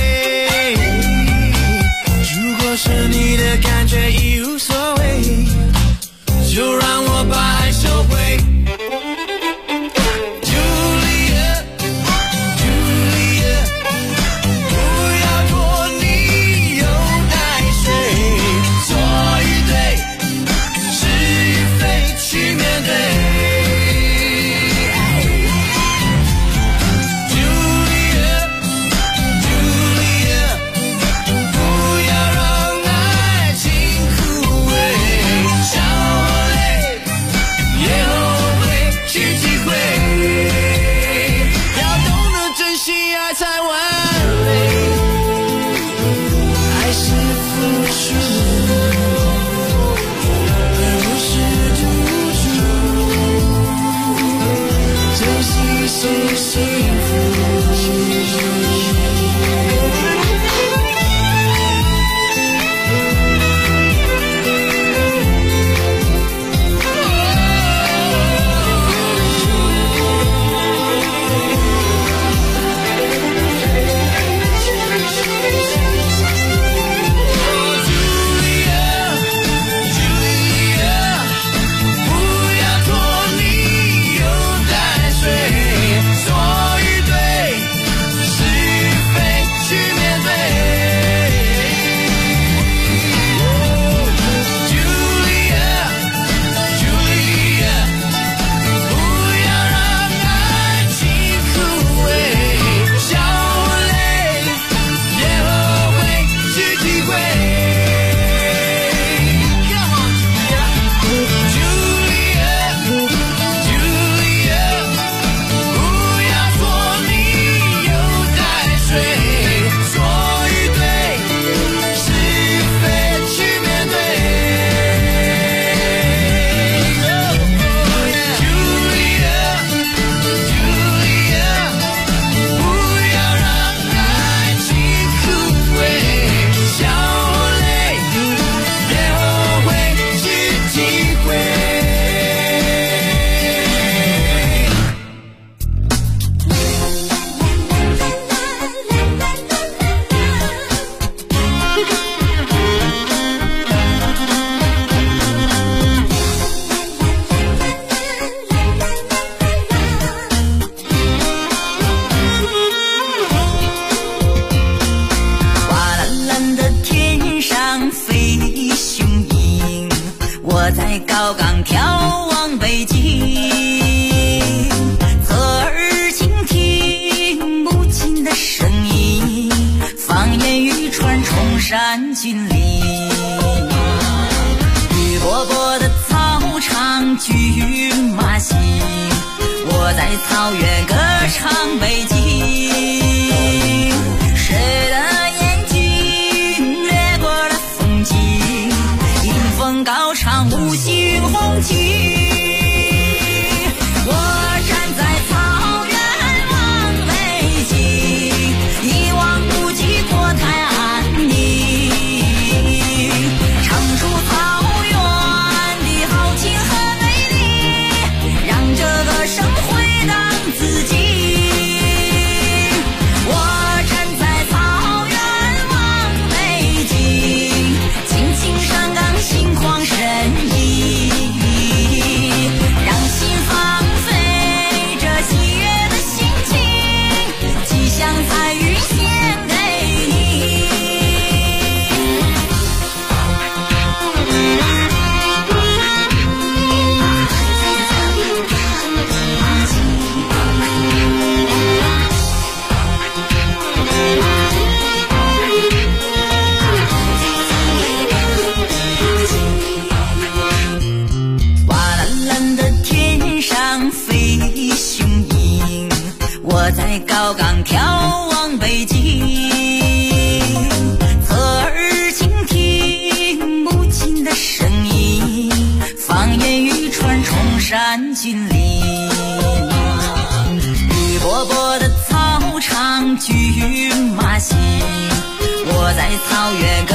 如果是你的感觉已无所谓，就让我把爱收回。 山峻岭，绿波波的草场，骏马行。我在草原歌唱北京，谁的眼睛掠过了风景，迎风高唱五星红旗。 生回荡自己。 草原。